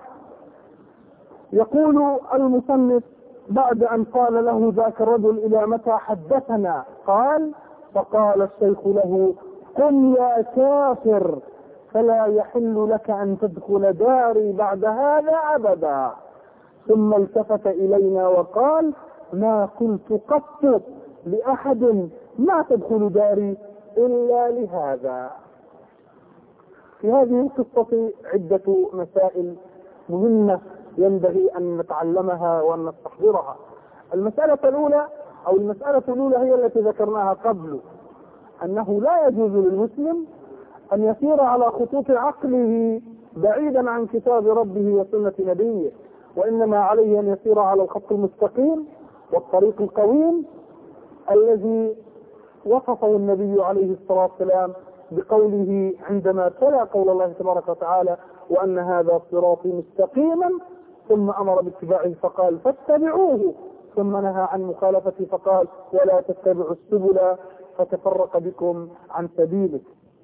يقول المصنف بعد أن قال له ذاك الرجل: إلى متى حدثنا؟ قال: فقال الشيخ له: قم يا كافر، فلا يحل لك أن تدخل داري بعد هذا أبدا. ثم التفت إلينا وقال: ما قلت قط لأحد ما تدخل داري إلا لهذا. في هذه القصة عدة مسائل مهمة ينبغي أن نتعلمها وأن نستحضرها. المسألة الأولى أو المسألة الأولى هي التي ذكرناها قبل، أنه لا يجوز للمسلم أن يسير على خطوط عقله بعيدا عن كتاب ربه وسنة نبيه، وإنما عليه أن يسير على الخط المستقيم والطريق القويم الذي وصفه النبي عليه الصلاة والسلام بقوله عندما تلا قول الله تبارك وتعالى: وأن هذا صراطي مستقيما، ثم أمر باتباعه فقال: فاتبعوه، ثم نهى عن مخالفته فقال: ولا تتبعوا السبل فتفرق بكم عن سبيله.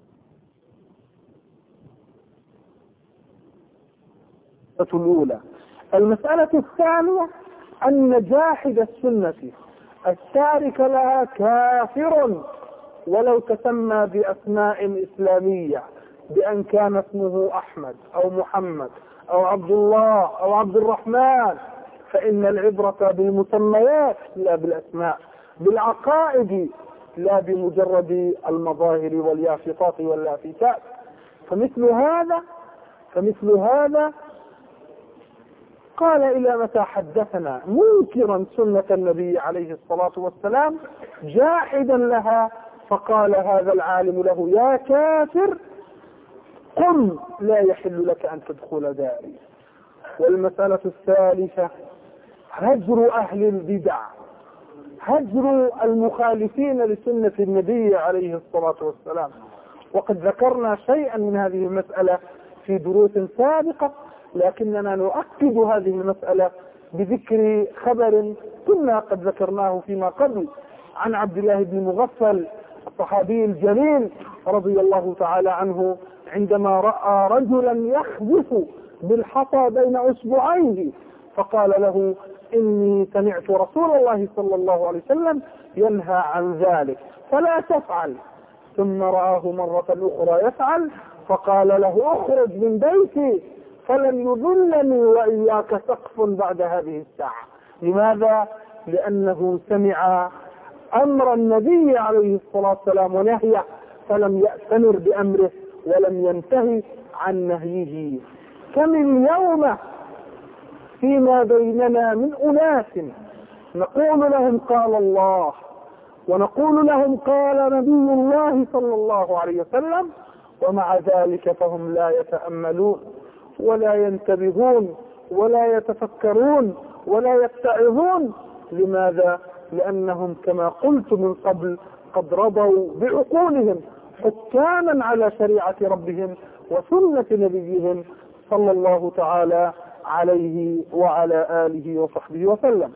الأولى. المسألة الثانية أن جاحد السنة التارك لها كافر ولو تسمى بأسماء إسلامية بأن كان اسمه أحمد أو محمد أو عبد الله أو عبد الرحمن، فإن العبرة بالمسميات لا بالأسماء، بالعقائد لا بمجرد المظاهر واليافطات واللافتات. فمثل هذا فمثل هذا قال: إلى متى حدثنا، منكرا سنة النبي عليه الصلاة والسلام، جاحدا لها. فقال هذا العالم له: يا كافر قم، لا يحل لك أن تدخل داري. والمسألة الثالثة هجر أهل البدع، هجر المخالفين لسنة النبي عليه الصلاة والسلام. وقد ذكرنا شيئا من هذه المسألة في دروس سابقة، لكننا نؤكد هذه المسألة بذكر خبر كنا قد ذكرناه فيما قبل عن عبد الله بن مغفل الصحابي الجليل رضي الله تعالى عنه، عندما رأى رجلا يخذف بالحصى بين أصبعيه فقال له: إني سمعت رسول الله صلى الله عليه وسلم ينهى عن ذلك فلا تفعل. ثم رآه مرة أخرى يفعل فقال له: اخرج من بيتي فلن يظلني وإياك سقف بعد هذه الساعة. لماذا؟ لأنه سمع أمر النبي عليه الصلاة والسلام ونهيه فلم يأتمر بأمره ولم ينتهي عن نهيه. كم اليوم فيما بيننا من أناس نقول لهم قال الله ونقول لهم قال نبي الله صلى الله عليه وسلم، ومع ذلك فهم لا يتأملون ولا ينتبهون ولا يتفكرون ولا يتعظون. لماذا؟ لأنهم كما قلت من قبل قد رضوا بعقولهم حكاما على شريعة ربهم وسنة نبيهم صلى الله تعالى عليه وعلى آله وصحبه وسلم.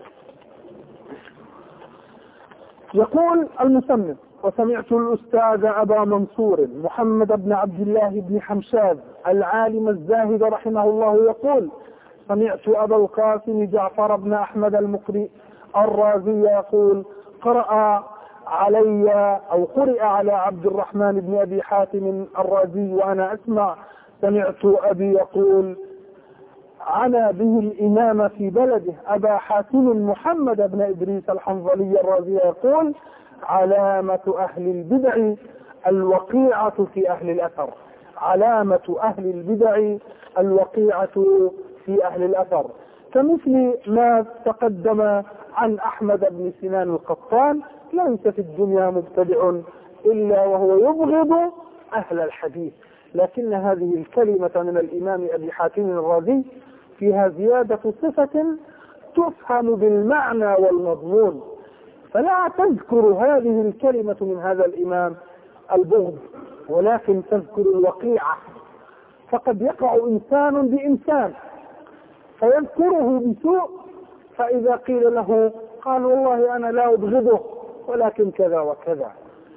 يقول المصنف: وسمعت الأستاذ أبا منصور محمد بن عبد الله بن حمشاد العالم الزاهد رحمه الله يقول: سمعت أبا القاسم جعفر بن أحمد المقري الرازي يقول: قرأ علي أو قرئ على عبد الرحمن بن أبي حاتم الرازي وأنا أسمع، سمعت أبي يقول: عنا به الإمام في بلده أبا حاتم محمد بن إدريس الحنظلي الرازي يقول: علامة أهل البدع الوقيعة في أهل الأثر. علامة أهل البدع الوقيعة في أهل الأثر، كمثل ما تقدم عن أحمد بن سنان القطان: ليس في الدنيا مبتدع إلا وهو يبغض أهل الحديث. لكن هذه الكلمة من الإمام أبي حاتم الرازي فيها زيادة صفة تفهم بالمعنى والمضمون، فلا تذكر هذه الكلمة من هذا الإمام البغض، ولكن تذكر الوقيعة. فقد يقع إنسان بإنسان فيذكره بسوء، فإذا قيل له قال: والله أنا لا أبغضه ولكن كذا وكذا.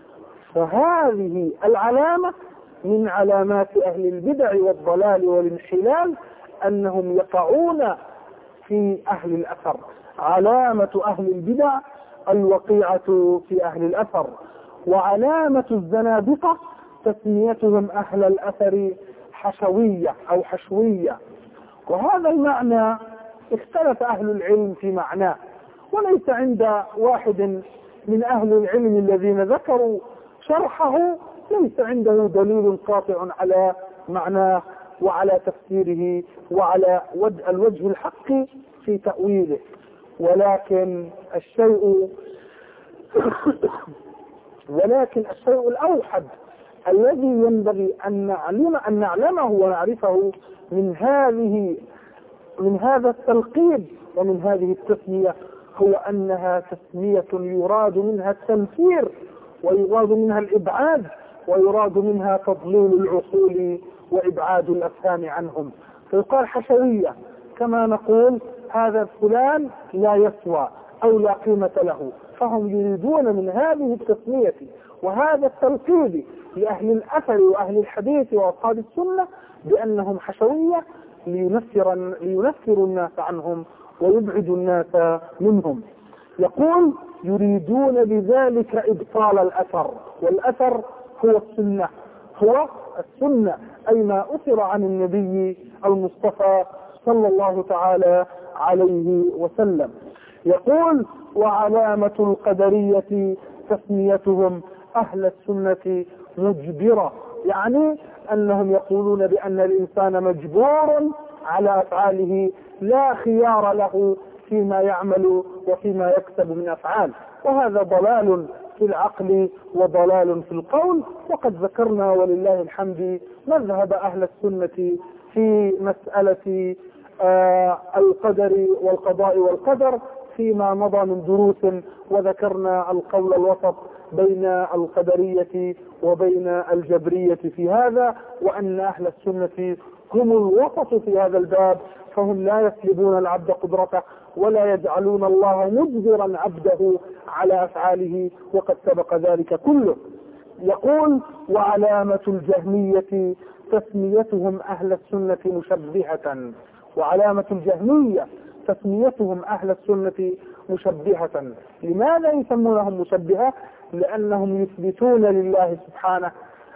فهذه العلامة من علامات أهل البدع والضلال والانحلال أنهم يقعون في أهل الأثر. علامة أهل البدع الوقيعة في أهل الأثر. وعلامة الزنادقة تسميتهم أهل الأثر حشوية أو حشوية. وهذا المعنى اختلف أهل العلم في معناه، وليس عند واحد من أهل العلم الذين ذكروا شرحه ليس عنده دليل قاطع على معناه وعلى تفسيره وعلى الوجه الحق في تأويله. ولكن الشيء ولكن الشيء الأوحد الذي ينبغي أن نعلم أن نعلمه ونعرفه من هذه من هذا التلقيب ومن هذه التسمية هو أنها تسمية يراد منها التنفير ويراد منها الإبعاد ويراد منها تضليل العقول وإبعاد الأفهام عنهم. فيقال حشوية، كما نقول هذا فلان لا يسوى أو لا قيمة له. فهم يريدون من هذه التسمية وهذا التلقيب لأهل الأثر وأهل الحديث وأصحاب السنة بأنهم حشوية لينفر لينفروا الناس عنهم ويبعدوا الناس منهم. يقول: يريدون بذلك إبطال الأثر، والأثر هو السنة، هو السنة أي ما أثر عن النبي المصطفى صلى الله تعالى عليه وسلم. يقول: وعلامة القدرية تسميتهم أهل السنة مجبرة، يعني أنهم يقولون بأن الإنسان مجبور على أفعاله، لا خيار له فيما يعمل وفيما يكسب من أفعال، وهذا ضلال في العقل وضلال في القول. وقد ذكرنا ولله الحمد مذهب أهل السنة في مسألة آه القدر والقضاء والقدر فيما مضى من دروس، وذكرنا القول الوسط بين القدرية وبين الجبرية في هذا، وأن أهل السنة هم الوسط في هذا الباب، فهم لا يسلبون العبد قدرته ولا يجعلون الله مجبرا عبده على أفعاله، وقد سبق ذلك كله. يقول: وعلامة الجهمية تسميتهم أهل السنة مشبهة، وعلامة الجهمية تسميتهم أهل السنة مشبهة. لماذا يسمونهم مشبهة؟ لأنهم يثبتون لله سبحانه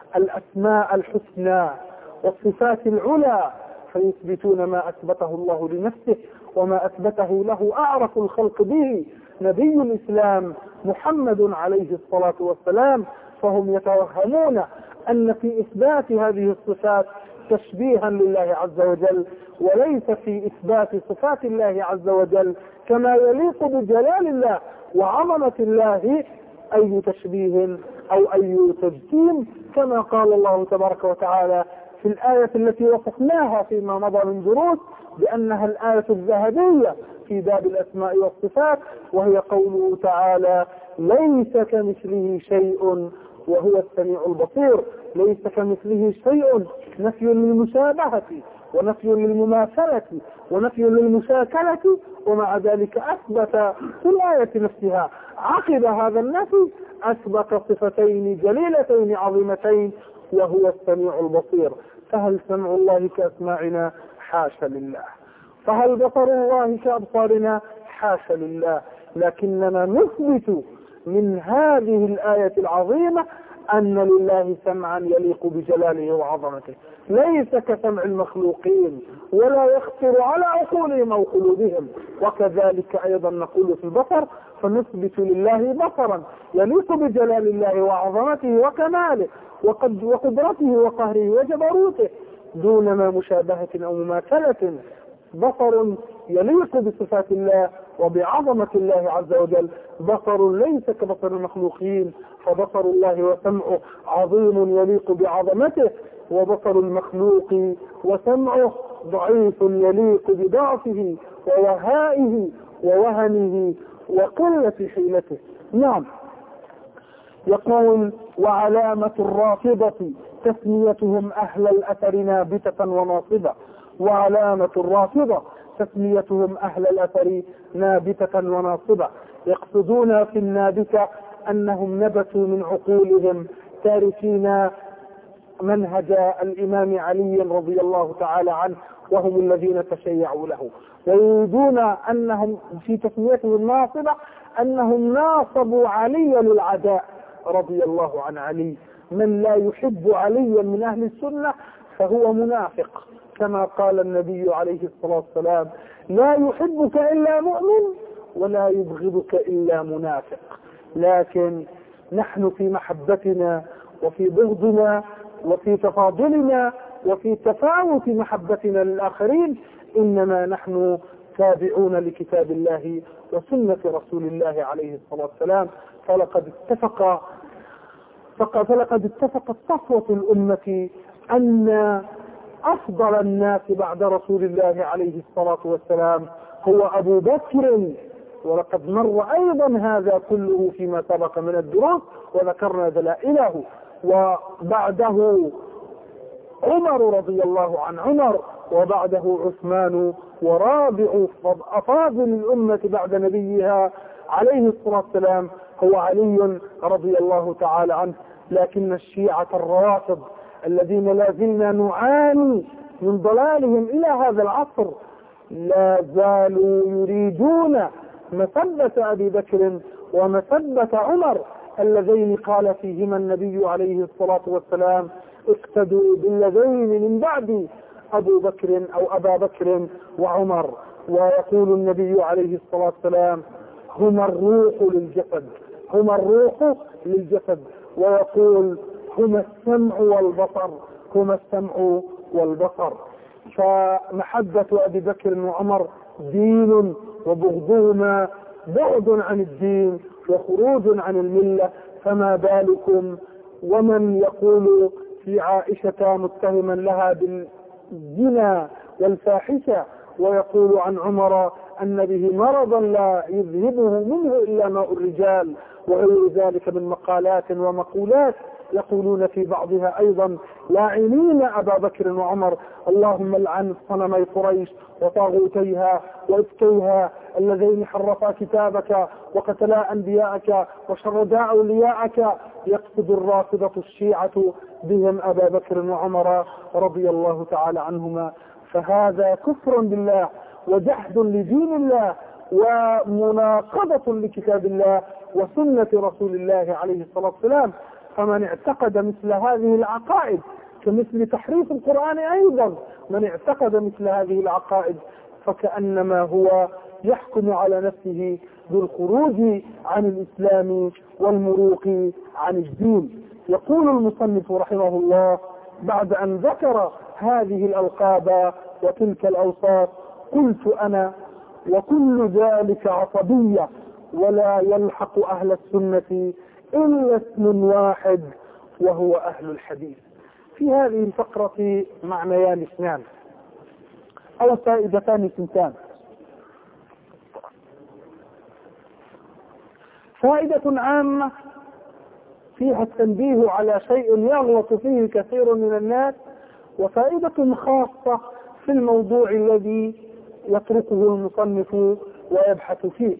الأسماء الحسنى والصفات العلى، فيثبتون ما أثبته الله لنفسه وما أثبته له أعرف الخلق به نبي الإسلام محمد عليه الصلاة والسلام، فهم يتوهمون أن في إثبات هذه الصفات تشبيها لله عز وجل، وليس في إثبات صفات الله عز وجل كما يليق بجلال الله وعظمة الله أي تشبيه أو أي تجسيم، كما قال الله تبارك وتعالى في الآية التي وصفناها فيما مضى من دروس بأنها الآية الذهبية في باب الأسماء والصفات، وهي قوله تعالى: ليس كمثله شيء وهو السميع البصير. ليس كمثله شيء نفي للمشابهة ونفي للمماثلة ونفي للمشاكلة، ومع ذلك أثبت في الآية نفسها عقب هذا النفي أثبت صفتين جليلتين عظيمتين، وهو السميع البصير. فهل سمع الله كأسماعنا؟ حاشا لله. فهل بصر الله كأبصارنا؟ حاشا لله. لكننا نثبت من هذه الآية العظيمة أن لله سمعا يليق بجلاله وعظمته، ليس كسمع المخلوقين ولا يخطر على عقولهم أو قلوبهم. وكذلك أيضا نقول في البصر، فنثبت لله بصرا يليق بجلال الله وعظمته وكماله وقد وقدرته وقهره وجبروته دون ما مشابهة أو مماثلة. بصر يليق بصفات الله وبعظمة الله عز وجل، بصر ليس كبصر المخلوقين، فبصر الله وسمعه عظيم يليق بعظمته، وبصر المخلوق وسمعه ضعيف يليق بضعفه ووهائه ووهنه وقلة حيلته. نعم. يقول: وعلامة الرافضة تسميتهم أهل الأثر نابتة وناصبة. وعلامة الرافضة تسميتهم أهل الأثر نابتة وناصبة، يقصدون في النابتة أنهم نبتوا من عقولهم تاركين منهج الإمام علي رضي الله تعالى عنه، وهم الذين تشيعوا له، ويريدون أنهم في تسميتهم الناصبة أنهم ناصبوا علي للعداء رضي الله عن علي. من لا يحب عليا من أهل السنة فهو منافق، كما قال النبي عليه الصلاة والسلام: لا يحبك إلا مؤمن ولا يبغضك إلا منافق. لكن نحن في محبتنا وفي بغضنا وفي تفاضلنا وفي تفاوت محبتنا للآخرين إنما نحن تابعون لكتاب الله وسنة رسول الله عليه الصلاة والسلام. فلقد اتفق فلقد اتفقت صفوة الأمة أن أفضل الناس بعد رسول الله عليه الصلاة والسلام هو أبو بكر، ولقد مر أيضا هذا كله فيما سبق من الدروس وذكرنا دلائله. وبعده عمر رضي الله عن عمر، وبعده عثمان، ورابع أفاضل الأمة بعد نبيها عليه الصلاة والسلام هو علي رضي الله تعالى عنه. لكن الشيعة الروافض الذين لا زلنا نعاني من ضلالهم إلى هذا العصر لا زالوا يريدون مثبة أبي بكر ومثبة عمر اللذين قال فيهما النبي عليه الصلاة والسلام اقتدوا بالذين من بعد أبو بكر أو أبا بكر وعمر. ويقول النبي عليه الصلاة والسلام هما الروح للجسد هما الروح للجسد ويقول هما السمع والبصر هما السمع والبصر. فمحبة أبي بكر وعمر دين، وبغضهما بعد عن الدين وخروج عن الملة. فما بالكم ومن يقول في عائشة متهما لها بالزنا والفاحشة، ويقول عن عمر أن به مرضا لا يذهبه منه إلا ماء الرجال، وغير ذلك من مقالات ومقولات يقولون في بعضها أيضا لاعنين أبا بكر وعمر اللهم لعن صنمي قريش وطاغوتيها وإفكيها اللذين حرفا كتابك وقتلا أنبياءك وشردا أولياءك. يقصد الرافضة الشيعة بهم أبا بكر وعمر رضي الله تعالى عنهما. فهذا كفر بالله وجحد لدين الله ومناقضة لكتاب الله وسنة رسول الله عليه الصلاة والسلام. فمن اعتقد مثل هذه العقائد كمثل تحريف القرآن أيضا، من اعتقد مثل هذه العقائد فكأنما هو يحكم على نفسه بالخروج عن الإسلام والمروق عن الدين. يقول المصنف رحمه الله بعد أن ذكر هذه الألقاب وتلك الأوصاف: قلت أنا وكل ذلك عصبية ولا يلحق أهل السنة إلا اسم واحد وهو أهل الحديث. في هذه الفقرة معنيان اثنان أو فائدتان اثنتان. فائدة عامة فيها التنبيه على شيء يغلط فيه كثير من الناس، وفائدة خاصة في الموضوع الذي يتركه المصنف ويبحث فيه.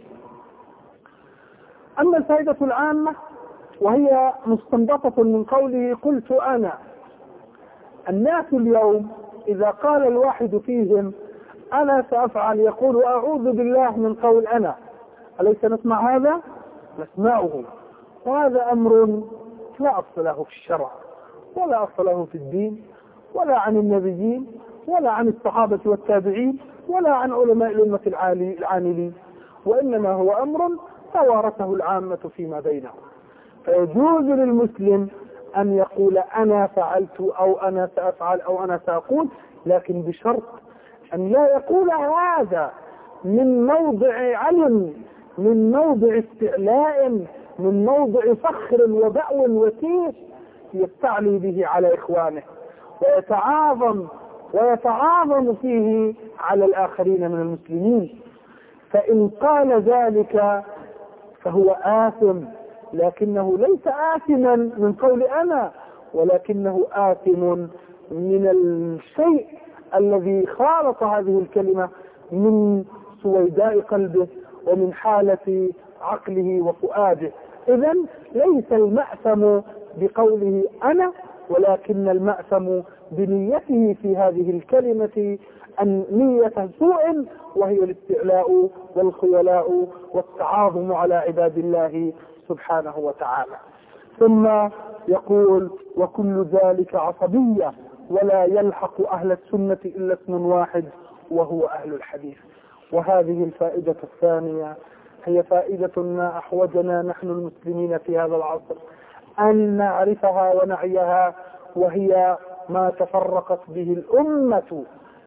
أما الفائدة العامة وهي مستنبطة من قوله قلت أنا: الناس اليوم إذا قال الواحد فيهم أنا سأفعل يقول أعوذ بالله من قول أنا. أليس نسمع هذا؟ نسمعه، وهذا أمر لا أصل له في الشرع ولا أصل له في الدين ولا عن النبيين ولا عن الصحابة والتابعين ولا عن علماء الأمة العاملين، وإنما هو أمر توارثه العامة فيما بينهم. فيجوز للمسلم أن يقول أنا فعلت أو أنا سأفعل أو أنا سأقول، لكن بشرط أن لا يقول هذا من موضع علم، من موضع استعلاء، من موضع فخر وبأو وتيس يستعلي به على إخوانه ويتعاظم ويتعاظم فيه على الآخرين من المسلمين. فإن قال ذلك فهو آثم، لكنه ليس آثما من قول أنا، ولكنه آثم من الشيء الذي خالط هذه الكلمة من سويداء قلبه ومن حالة عقله وفؤاده. إذن ليس المأثم بقوله أنا، ولكن المأثم بنيته في هذه الكلمة أن نية سوء، وهي الاستعلاء والخيلاء والتعاظم على عباد الله سبحانه وتعالى. ثم يقول وكل ذلك عصبية ولا يلحق أهل السنة إلا اسم واحد وهو أهل الحديث. وهذه الفائدة الثانية هي فائدة ما أحوجنا نحن المسلمين في هذا العصر أن نعرفها ونعيها، وهي ما تفرقت به الأمة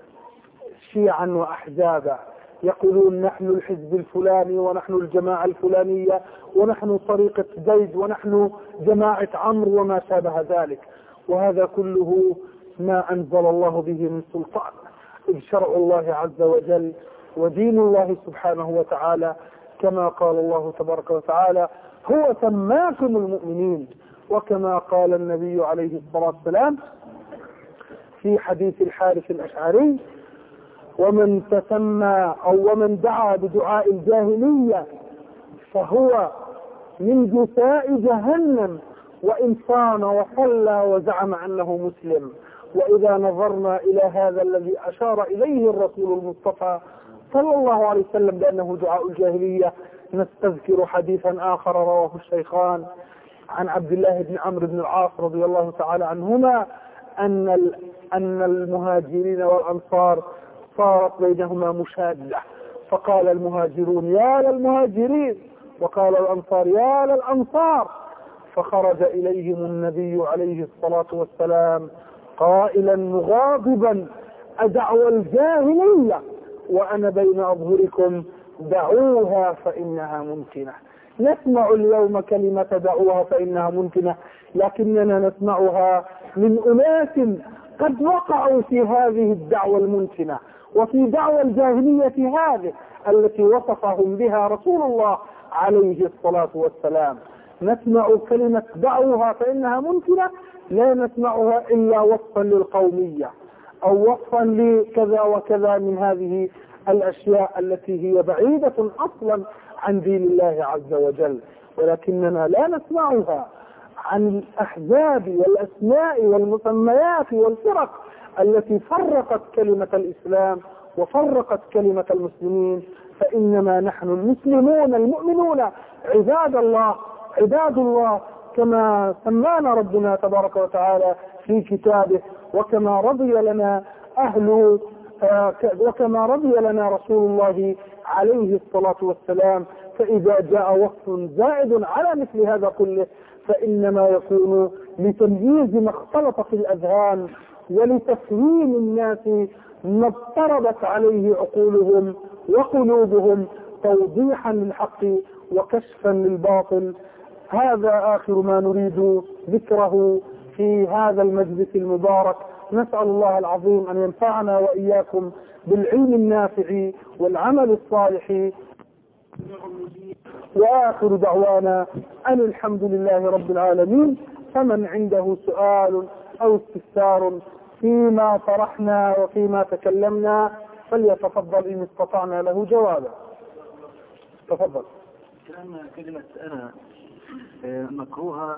شيعا وأحزابا. يقولون نحن الحزب الفلاني ونحن الجماعة الفلانية ونحن طريقة زيد ونحن جماعة عمرو وما شابه ذلك، وهذا كله ما أنزل الله به من سلطان. إذ شرع الله عز وجل ودين الله سبحانه وتعالى كما قال الله تبارك وتعالى هو سماكم المؤمنين، وكما قال النبي عليه الصلاة والسلام في حديث الحارث الأشعري: ومن تسمى أو ومن دعا بدعاء الجاهلية فهو من جثاء جهنم وإن صام وصلى وزعم أنه مسلم. وإذا نظرنا إلى هذا الذي أشار إليه الرسول المصطفى صلى الله عليه وسلم بأنه دعاء الجاهلية، نستذكر حديثا آخر رواه الشيخان عن عبد الله بن عمرو بن العاص رضي الله تعالى عنهما أن أن المهاجرين والأنصار صارت بينهما مشادة، فقال المهاجرون يا للمهاجرين وقال الأنصار يا للأنصار، فخرج إليهم النبي عليه الصلاة والسلام قائلا مغاضبا أدعوى الجاهلية وأنا بين أظهركم دعوها فإنها ممكنة. نسمع اليوم كلمة دعوها فإنها ممكنة، لكننا نسمعها من أناس قد وقعوا في هذه الدعوة الممكنة وفي دعوة الجاهلية هذه التي وصفهم بها رسول الله عليه الصلاة والسلام. نسمع كلمة دعوها فإنها ممكنة لا نسمعها إلا وصفا للقومية أو وصفا لكذا وكذا من هذه الأشياء التي هي بعيدة أصلا عن دين الله عز وجل، ولكننا لا نسمعها عن الأحزاب والأسماء والمسميات والفرق التي فرقت كلمة الإسلام وفرقت كلمة المسلمين. فإنما نحن المسلمون المؤمنون عباد الله عباد الله كما سمانا ربنا تبارك وتعالى في كتابه، وكما رضي لنا أهل وكما رضي لنا رسول الله عليه الصلاة والسلام. فإذا جاء وصف زائد على مثل هذا كله فإنما يكون لتمييز ما اختلط في الأذهان ولتفهيم الناس ما اضطربت عليه عقولهم وقلوبهم، توضيحا للحق وكشفا للباطل. هذا آخر ما نريد ذكره في هذا المجلس المبارك. نسأل الله العظيم أن ينفعنا وإياكم بالعلم النافع والعمل الصالح، وآخر دعوانا أن الحمد لله رب العالمين. فمن عنده سؤال أو استفسار فيما طرحنا وفيما تكلمنا فليتفضل إن استطعنا له جوابا. تفضل. كان كلمة أنا مكروهة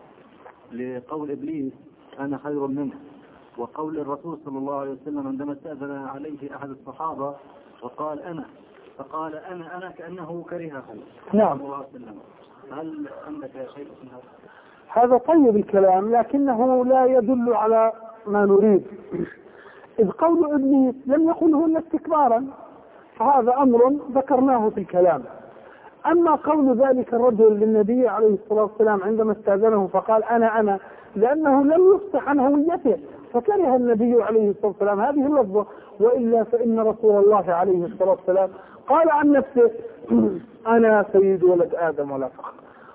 لقول إبليس أنا خير منه، وقول الرسول صلى الله عليه وسلم عندما استأذن عليه أحد الصحابة وقال أنا فقال أنا أنا كأنه كرهه. نعم. هل عندك شيء من هذا؟ هذا طيب الكلام لكنه لا يدل على ما نريد، إذ قول إبليس لم يقله إلا استكبارا، فهذا أمر ذكرناه في الكلام. أما قول ذلك الرجل للنبي عليه الصلاة والسلام عندما استأذنه فقال أنا أنا لأنه لم يفصح عن هويته فكره النبي عليه الصلاة والسلام هذه اللفظة، وإلا فإن رسول الله عليه الصلاة والسلام قال عن نفسه أنا سيد ولد آدم ولا فخر.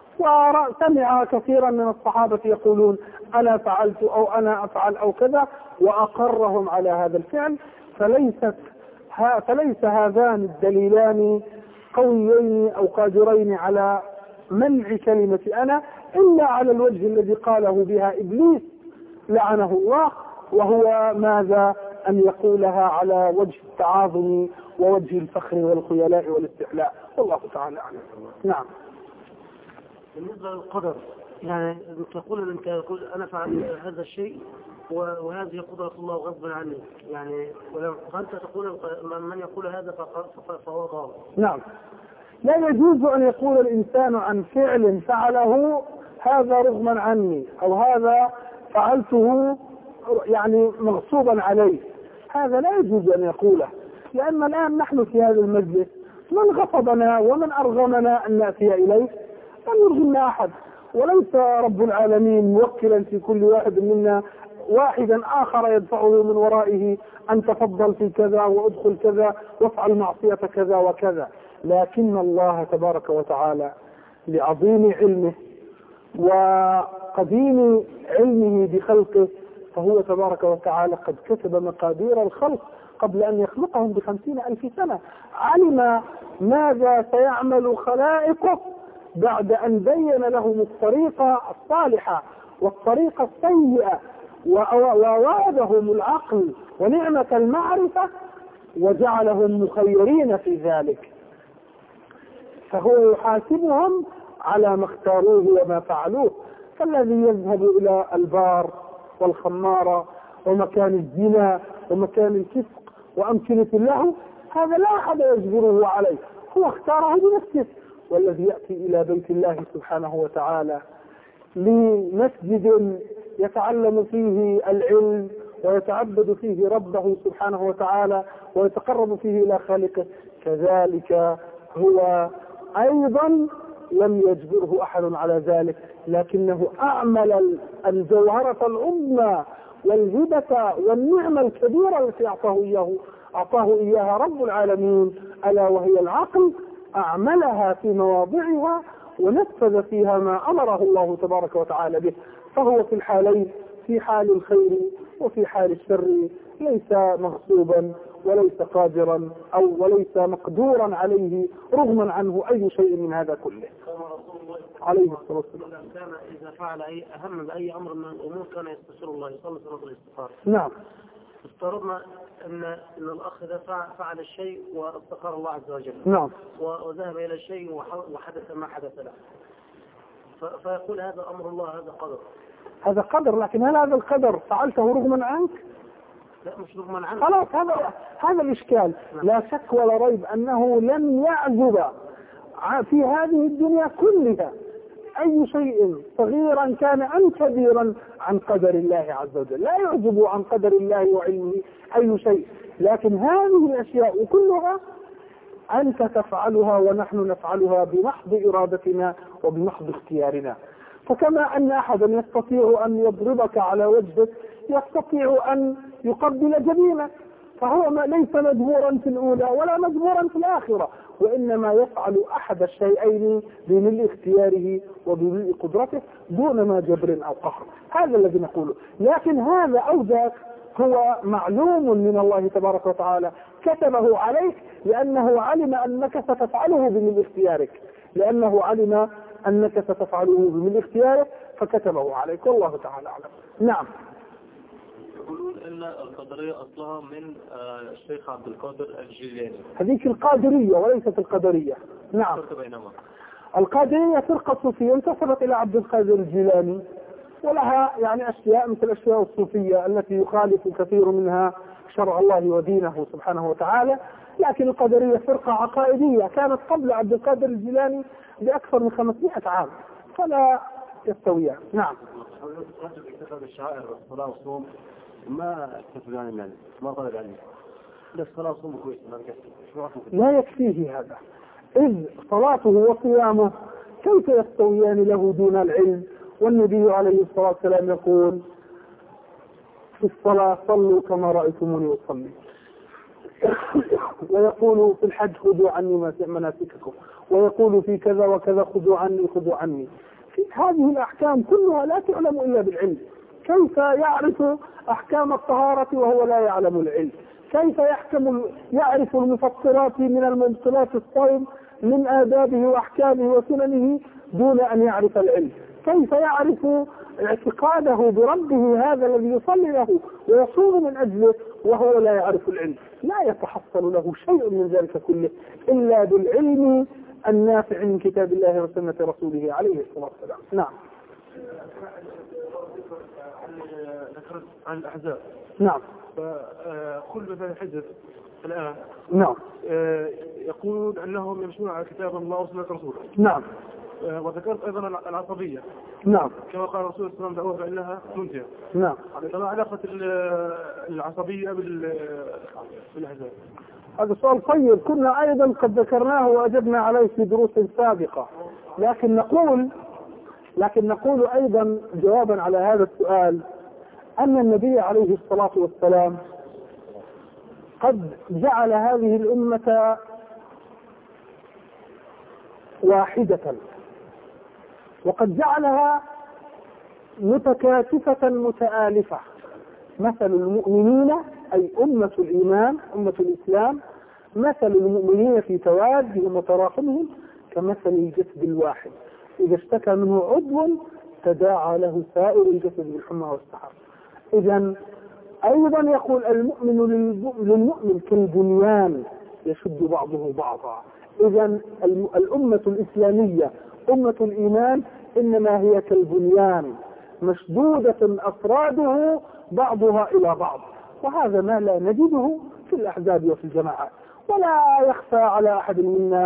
وسمع كثيرا من الصحابة يقولون أنا فعلت أو أنا أفعل أو كذا وأقرهم على هذا الفعل. فليست فليس هذان الدليلان قويين أو قادرين على منع كلمة أنا إلا على الوجه الذي قاله بها إبليس لعنه الله، وهو ماذا؟ أن يقولها على وجه التعاظم ووجه الفخر والخيلاء والاستحلاء، والله تعالى أعلم. نعم. بالنسبة للقدر يعني تقول الإنسان يقول أنا فعل هذا الشيء وهذه قدرة الله غصبا عني، يعني فأنت تقول من يقول هذا فهو ضال. نعم، لا يجوز أن يقول الإنسان عن فعل فعله هذا رغما عني أو هذا فعلته يعني مغصوبا عليه، هذا لا يجوز أن يقوله، لأن الآن نحن في هذا المجلس من غصبنا ومن أرغمنا أن نأتي إليه لم يرغمنا أحد، وليس رب العالمين موكلا في كل واحد منا واحدا آخر يدفعه من ورائه أن تفضل في كذا وادخل كذا وافعل معصية كذا وكذا. لكن الله تبارك وتعالى لعظيم علمه وقديم علمه بخلقه فهو تبارك وتعالى قد كتب مقادير الخلق قبل أن يخلقهم بخمسين ألف سنة، علم ماذا سيعمل خلائقه بعد أن بين لهم الطريقة الصالحة والطريقة السيئة ووعدهم العقل ونعمة المعرفة وجعلهم مخيرين في ذلك، فهو يحاسبهم على ما اختاروه وما فعلوه. فالذي يذهب إلى البار والخمارة ومكان الزنا ومكان الفسق وأمكنة له هذا لا أحد يجبره عليه، هو اختاره بنفسه والذي يأتي إلى بيت الله سبحانه وتعالى لمسجد يتعلم فيه العلم ويتعبد فيه ربه سبحانه وتعالى ويتقرب فيه إلى خالقه، كذلك هو أيضا لم يجبره أحد على ذلك، لكنه أعمل الجوهرة العظمى والهبة والنعمة الكبيرة التي أعطاه إياه أعطاه إياها رب العالمين، ألا وهي العقل، أعملها في مواضعها ونفذ فيها ما أمره الله تبارك وتعالى به. فهو في الحالين، في حال الخير وفي حال الشر، ليس مغصوبا وليس قادرا أو وليس مقدورا عليه رغما عنه أي شيء من هذا كله. عليه الصلاة والسلام كان إذا فعل أي أهم بأي أمر من الأمور كان يستشير الله، يصلي صلاة الاستخارة. نعم. افترضنا أن أن الأخ ده فعل الشيء واستخار الله عز وجل. نعم. وذهب إلى الشيء وحدث ما حدث له. فيقول هذا أمر الله، هذا قدر. هذا قدر، لكن هل هذا القدر فعلته رغما عنك؟ لا مش رغما عنك. خلاص، هذا هذا الإشكال. لا شك ولا ريب أنه لم يعزب في هذه الدنيا كلها أي شيء صغيرا كان أم كبيرا عن قدر الله عز وجل، لا يعزب عن قدر الله وعلمه أي شيء، لكن هذه الأشياء كلها أنت تفعلها ونحن نفعلها بمحض إرادتنا وبمحض اختيارنا. فكما أن أحدا يستطيع أن يضربك على وجهك يستطيع أن يقبل جبينك، فهو ليس مجبورا في الأولى ولا مجبورا في الآخرة، وإنما يفعل أحد الشيئين بملء اختياره وبملء قدرته دون ما جبر أو قهر. هذا الذي نقوله. لكن هذا أو ذاك هو معلوم من الله تبارك وتعالى، كتبه عليك لأنه علم أنك ستفعله بملء اختيارك، لأنه علم أنك ستفعله بملء اختيارك فكتبه عليك، والله تعالى أعلم. نعم. يقولون ان القدرية اصلها من الشيخ عبد القادر الجيلاني. هذيك القادرية وليست القدرية. نعم. بينما القادرية فرقة صوفية انتسبت الى عبد القادر الجيلاني، ولها يعني اشياء مثل الاشياء الصوفية التي يخالف كثير منها شرع الله ودينه سبحانه وتعالى، لكن القدرية فرقة عقائدية كانت قبل عبد القادر الجيلاني باكثر من خمسمائة عام، فلا يستويان. نعم. الشعائر والصلاة والصوم ما تفعل عن المال ما طلب عنه، بس صلاة وصوم كويس لا يكفيه هذا، إذ صلاته وصيامه كيف يستويان له دون العلم؟ والنبي عليه الصلاة والسلام يقول في الصلاة صلوا كما رأيتموني أصلي، ويقول في الحج خذوا عني مناسككم، ويقول في كذا وكذا خذوا عني خذوا عني. هذه الأحكام كلها لا تعلم إلا بالعلم. كيف يعرف أحكام الطهارة وهو لا يعلم العلم؟ كيف يحكم يعرف المفطرات من المبطلات الصوم من آدابه وأحكامه وسننه دون أن يعرف العلم؟ كيف يعرف اعتقاده بربه هذا الذي يصلي له ويصوم من أجله وهو لا يعرف العلم؟ لا يتحصل له شيء من ذلك كله إلا بالعلم النافع من كتاب الله وسنة رسوله عليه الصلاة والسلام. نعم. ذكرت عن الأحزاب. نعم. فكل مثلا الحزب الآن نعم يقولون أنهم يمشون على كتاب الله وسنة رسوله. نعم. وذكرت أيضا العصبية. نعم. كما قال الرسول صلى الله عليه وسلم دعوه فإنها منتهى. نعم. فما علاقة العصبية بالأحزاب؟ هذا سؤال طيب، كنا أيضا قد ذكرناه وأجبنا عليه في دروس سابقة، لكن نقول لكن نقول أيضا جوابا على هذا السؤال أن النبي عليه الصلاة والسلام قد جعل هذه الأمة واحدة، وقد جعلها متكاتفة متآلفة. مثل المؤمنين أي أمة الإيمان أمة الإسلام مثل المؤمنين في توادهم وتراحمهم كمثل الجسد الواحد إذا اشتكى منه عضو تداعى له سائر الجسد بالحمى والسحر. إذن أيضا يقول المؤمن للمؤمن كالبنيان يشد بعضه بعضا. إذن الأمة الإسلامية أمة الإيمان إنما هي كالبنيان مشدودة أفراده بعضها إلى بعض، وهذا ما لا نجده في الأحزاب وفي الجماعات. ولا يخفى على أحد منا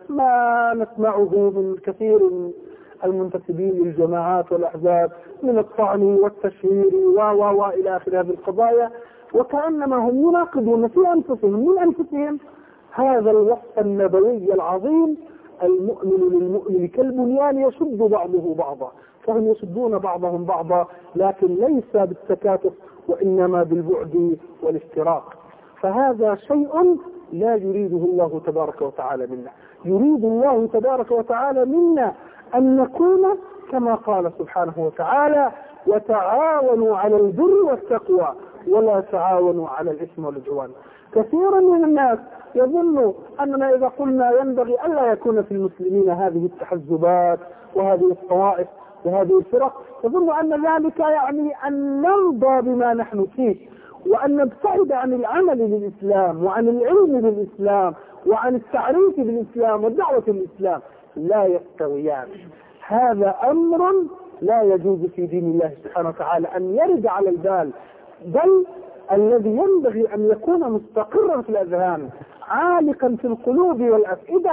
ما نسمعه من كثير من المنتسبين للجماعات والأحزاب من الطعن والتشهير و و و إلى آخر هذه القضايا، وكأنما هم يناقضون في أنفسهم من أنفسهم هذا الوصف النبوي العظيم: المؤمن للمؤمن كالبنيان يشد بعضه بعضا. فهم يشدون بعضهم بعضا، لكن ليس بالتكاتف وإنما بالبعد والافتراق. فهذا شيء لا يريده الله تبارك وتعالى منا. يريد الله تبارك وتعالى منا أن نكون كما قال سبحانه وتعالى: وتعاونوا على البر والتقوى ولا تعاونوا على الإثم والعدوان. كثيرا من الناس يظن أننا إذا قلنا ينبغي ألا يكون في المسلمين هذه التحزبات وهذه الطوائف وهذه الفرق، يظن أن ذلك يعني أن نرضى بما نحن فيه، وأن نبتعد عن العمل للإسلام وعن العلم للإسلام وعن التعريف بالإسلام والدعوة للإسلام. لا يستويان. هذا أمر لا يجوز في دين الله سبحانه وتعالى أن يرد على البال، بل الذي ينبغي أن يكون مستقرا في الأذهان عالقا في القلوب والأفئدة: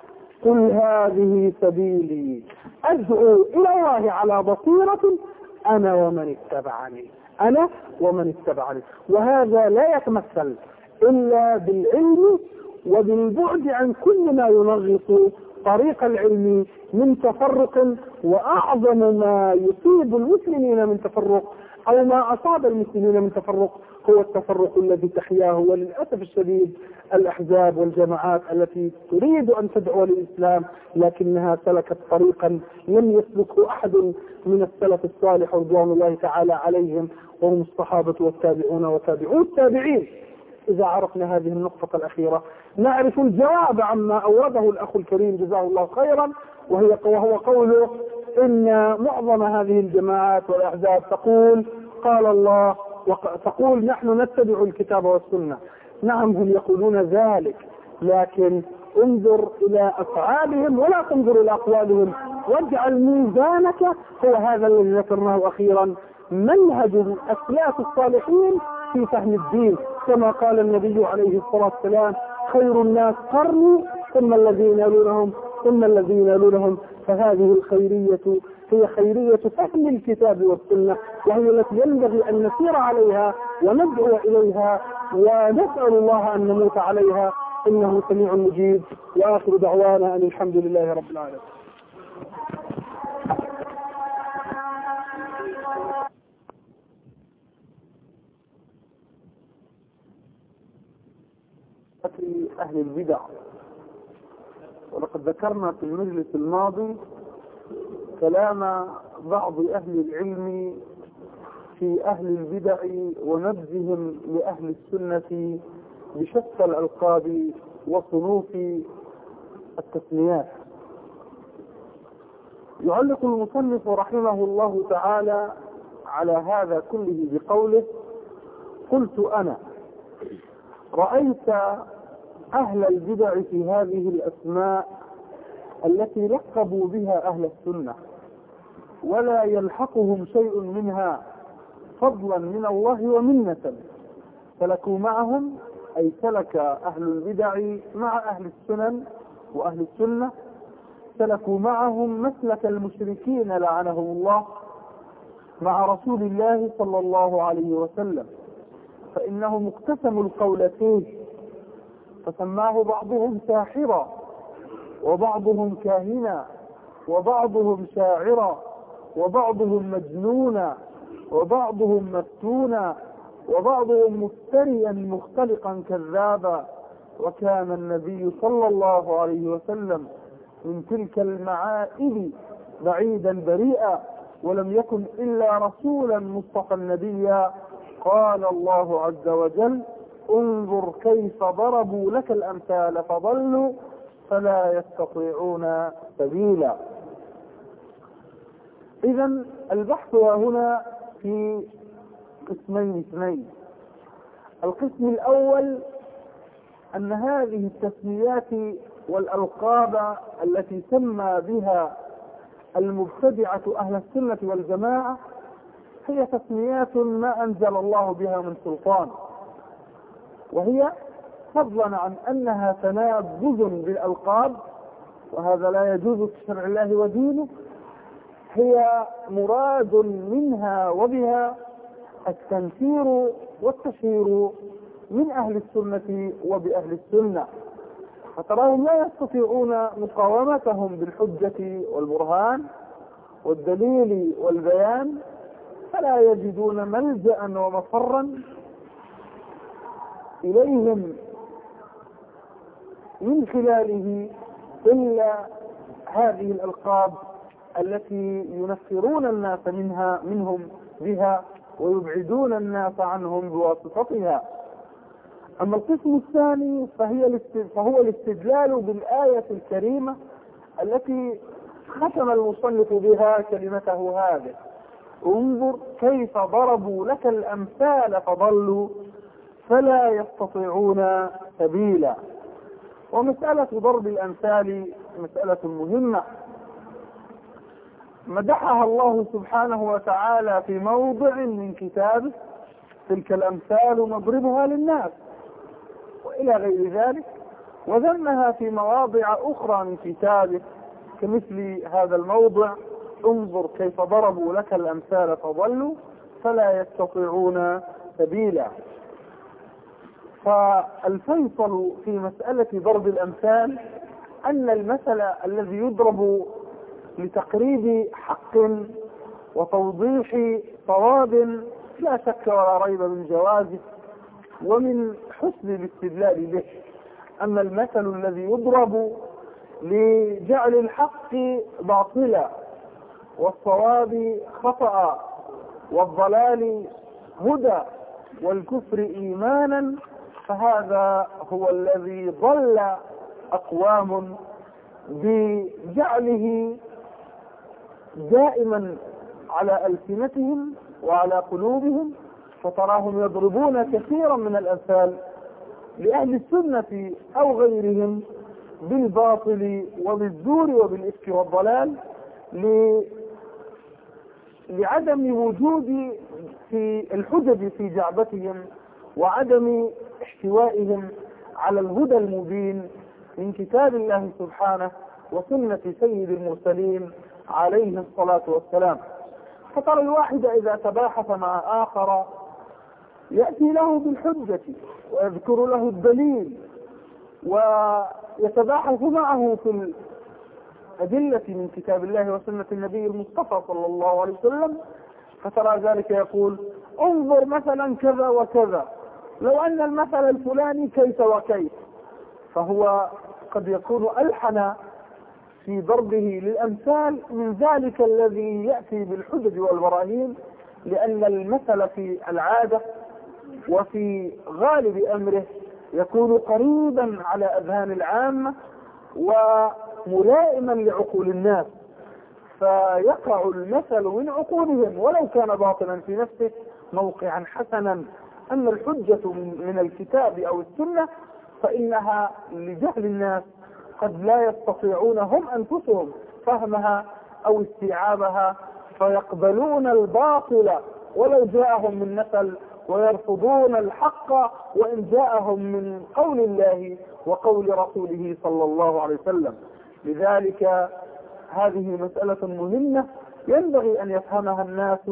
قل هذه سبيلي أدعو إلى الله على بصيرة أنا ومن اتبعني أنا ومن اتبعني. وهذا لا يتمثل إلا بالعلم وبالبعد عن كل ما ينغص طريق العلم من تفرق. وأعظم ما يصيب المسلمين من تفرق أو ما أصاب المسلمين من تفرق هو التفرق الذي تحياه وللأسف الشديد الأحزاب والجماعات التي تريد أن تدعو للإسلام، لكنها سلكت طريقا لم يسلكه أحد من السلف الصالح رضوان الله تعالى عليهم، وهم الصحابة والتابعون وتابعون التابعين. إذا عرفنا هذه النقطة الأخيرة نعرف الجواب عما أورده الأخ الكريم جزاه الله خيرا، وهي وهو قوله: إن معظم هذه الجماعات والأحزاب تقول قال الله وتقول نحن نتبع الكتاب والسنة. نعم، هم يقولون ذلك، لكن انظر إلى أفعالهم ولا تنظر إلى أقوالهم، واجعل ميزانك هو هذا الذي ذكرناه أخيرا: منهج الأسلاف الصالحين في فهم الدين، كما قال النبي عليه الصلاة والسلام: خير الناس قرني ثم الذين يلونهم ثم الذين يلونهم. فهذه الخيرية هي خيرية فهم الكتاب والسنة، وهي التي ينبغي أن نسير عليها وندعو إليها ونسأل الله أن نموت عليها، إنه سميع مجيب. وآخر دعوانا أن الحمد لله رب العالمين. أهل البدع، ولقد ذكرنا في المجلس الماضي كلام بعض أهل العلم في أهل البدع ونبذهم لأهل السنة بشتى الألقاب وصنوف التسميات. يعلق المصنف رحمه الله تعالى على هذا كله بقوله: قلت أنا رأيت أهل البدع في هذه الأسماء التي لقبوا بها أهل السنة ولا يلحقهم شيء منها فضلا من الله ومنة، سلكوا معهم، أي سلك أهل البدع مع أهل السنن وأهل السنة، سلكوا معهم مسلك المشركين لعنهم الله مع رسول الله صلى الله عليه وسلم، فإنهم اقتسموا القول فيه، فسماه بعضهم ساحرا وبعضهم كاهنا وبعضهم شاعرا وبعضهم مجنونا وبعضهم مفتونا وبعضهم مفتريا مختلقا كذابا. وكان النبي صلى الله عليه وسلم من تلك المعائب بعيدا بريئا، ولم يكن إلا رسولا مصطفى نبيا. قال الله عز وجل: انظر كيف ضربوا لك الأمثال فضلوا فلا يستطيعون سبيلا. إذن البحث هنا في قسمين اثنين. القسم الأول أن هذه التسميات والألقاب التي سمى بها المبتدعة أهل السنة والجماعة هي تسميات ما أنزل الله بها من سلطان، وهي فضلا عن أنها تنابذ بالألقاب وهذا لا يجوز في شرع الله ودينه، هي مراد منها وبها التنفير والتشهير من أهل السنة وبأهل السنة، فتراهم لا يستطيعون مقاومتهم بالحجة والبرهان والدليل والبيان، فلا يجدون ملجأ ومفرا إليهم من خلاله إلا هذه الألقاب التي ينفرون الناس منها منهم بها ويبعدون الناس عنهم بواسطتها. أما القسم الثاني فهي فهو الاستدلال بالآية الكريمة التي ختم المصنف بها كلمته هذه: انظر كيف ضربوا لك الأمثال فضلوا فلا يستطيعون سبيلا. ومسألة ضرب الأمثال مسألة مهمة مدحها الله سبحانه وتعالى في موضع من كتابه: تلك الأمثال نضربها للناس، وإلى غير ذلك، وذمها في مواضع أخرى من كتابه كمثل هذا الموضع: انظر كيف ضربوا لك الأمثال فضلوا فلا يستطيعون سبيلا. فالفيصل في مسألة ضرب الأمثال أن المثل الذي يضرب لتقريب حق وتوضيح صواب لا شك ولا ريب من جوازه ومن حسن الاستدلال به. أما المثل الذي يضرب لجعل الحق باطلا والصواب خطأ والضلال هدى والكفر إيمانا، فهذا هو الذي ضل أقوام بجعله دائما على ألسنتهم وعلى قلوبهم، فتراهم يضربون كثيرا من الأمثال لأهل السنة أو غيرهم بالباطل وبالزور وبالإفك والضلال لعدم وجود في الحجج في جعبتهم وعدم احتوائهم على الهدى المبين من كتاب الله سبحانه وسنة سيد المرسلين عليه الصلاة والسلام. فترى الواحد إذا تباحث مع آخر يأتي له بالحجة ويذكر له الدليل ويتباحث معه في الأدلة من كتاب الله وسنة النبي المصطفى صلى الله عليه وسلم، فترى ذلك يقول: انظر مثلا كذا وكذا، لو أن المثل الفلاني كيف وكيف. فهو قد يكون ألحن في ضربه للأمثال من ذلك الذي يأتي بالحجج والبراهين، لأن المثل في العادة وفي غالب أمره يكون قريبا على أذهان العامة وملائما لعقول الناس، فيقع المثل من عقولهم ولو كان باطلا في نفسه موقعا حسنا. أما الحجة من الكتاب أو السنة فإنها لجهل الناس قد لا يستطيعون هم أنفسهم فهمها أو استيعابها، فيقبلون الباطل ولو جاءهم من مثل ويرفضون الحق وإن جاءهم من قول الله وقول رسوله صلى الله عليه وسلم. لذلك هذه مسألة مهمة ينبغي أن يفهمها الناس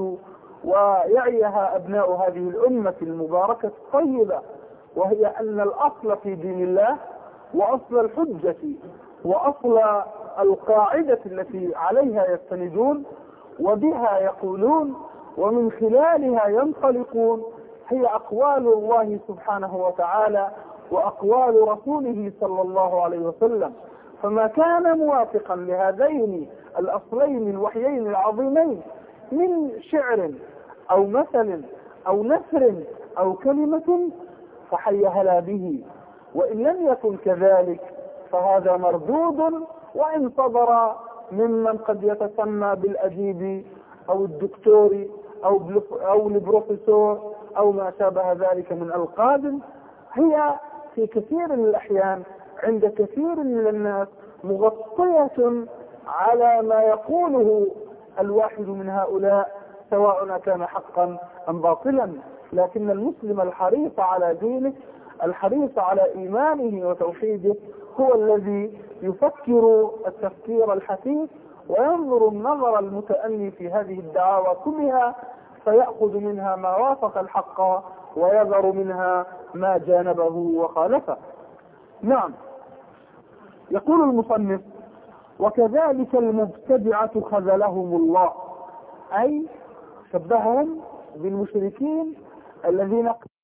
ويعيها أبناء هذه الأمة المباركة الطيبة، وهي أن الأصل في دين الله وأصل الحجة وأصل القاعدة التي عليها يستندون وبها يقولون ومن خلالها ينطلقون هي أقوال الله سبحانه وتعالى وأقوال رسوله صلى الله عليه وسلم. فما كان موافقا لهذين الأصلين الوحيين العظيمين من شعر أو مثل أو نثر أو كلمة فحي هلا به، وإن لم يكن كذلك فهذا مردود وإن صدر ممن قد يتسمى بالأديب أو الدكتور أو أو البروفيسور أو ما شابه ذلك من ألقاب هي في كثير من الأحيان عند كثير من الناس مغطية على ما يقوله الواحد من هؤلاء سواء كان حقا أم باطلا. لكن المسلم الحريص على دينه الحريص على إيمانه وتوحيده هو الذي يفكر التفكير الحثيث وينظر النظر المتأني في هذه الدعاوى كلها، فيأخذ منها ما وافق الحق ويذر منها ما جانبه وخالفه. نعم. يقول المصنف: وكذلك المبتدعة خذلهم الله، أي شبههم بالمشركين الذين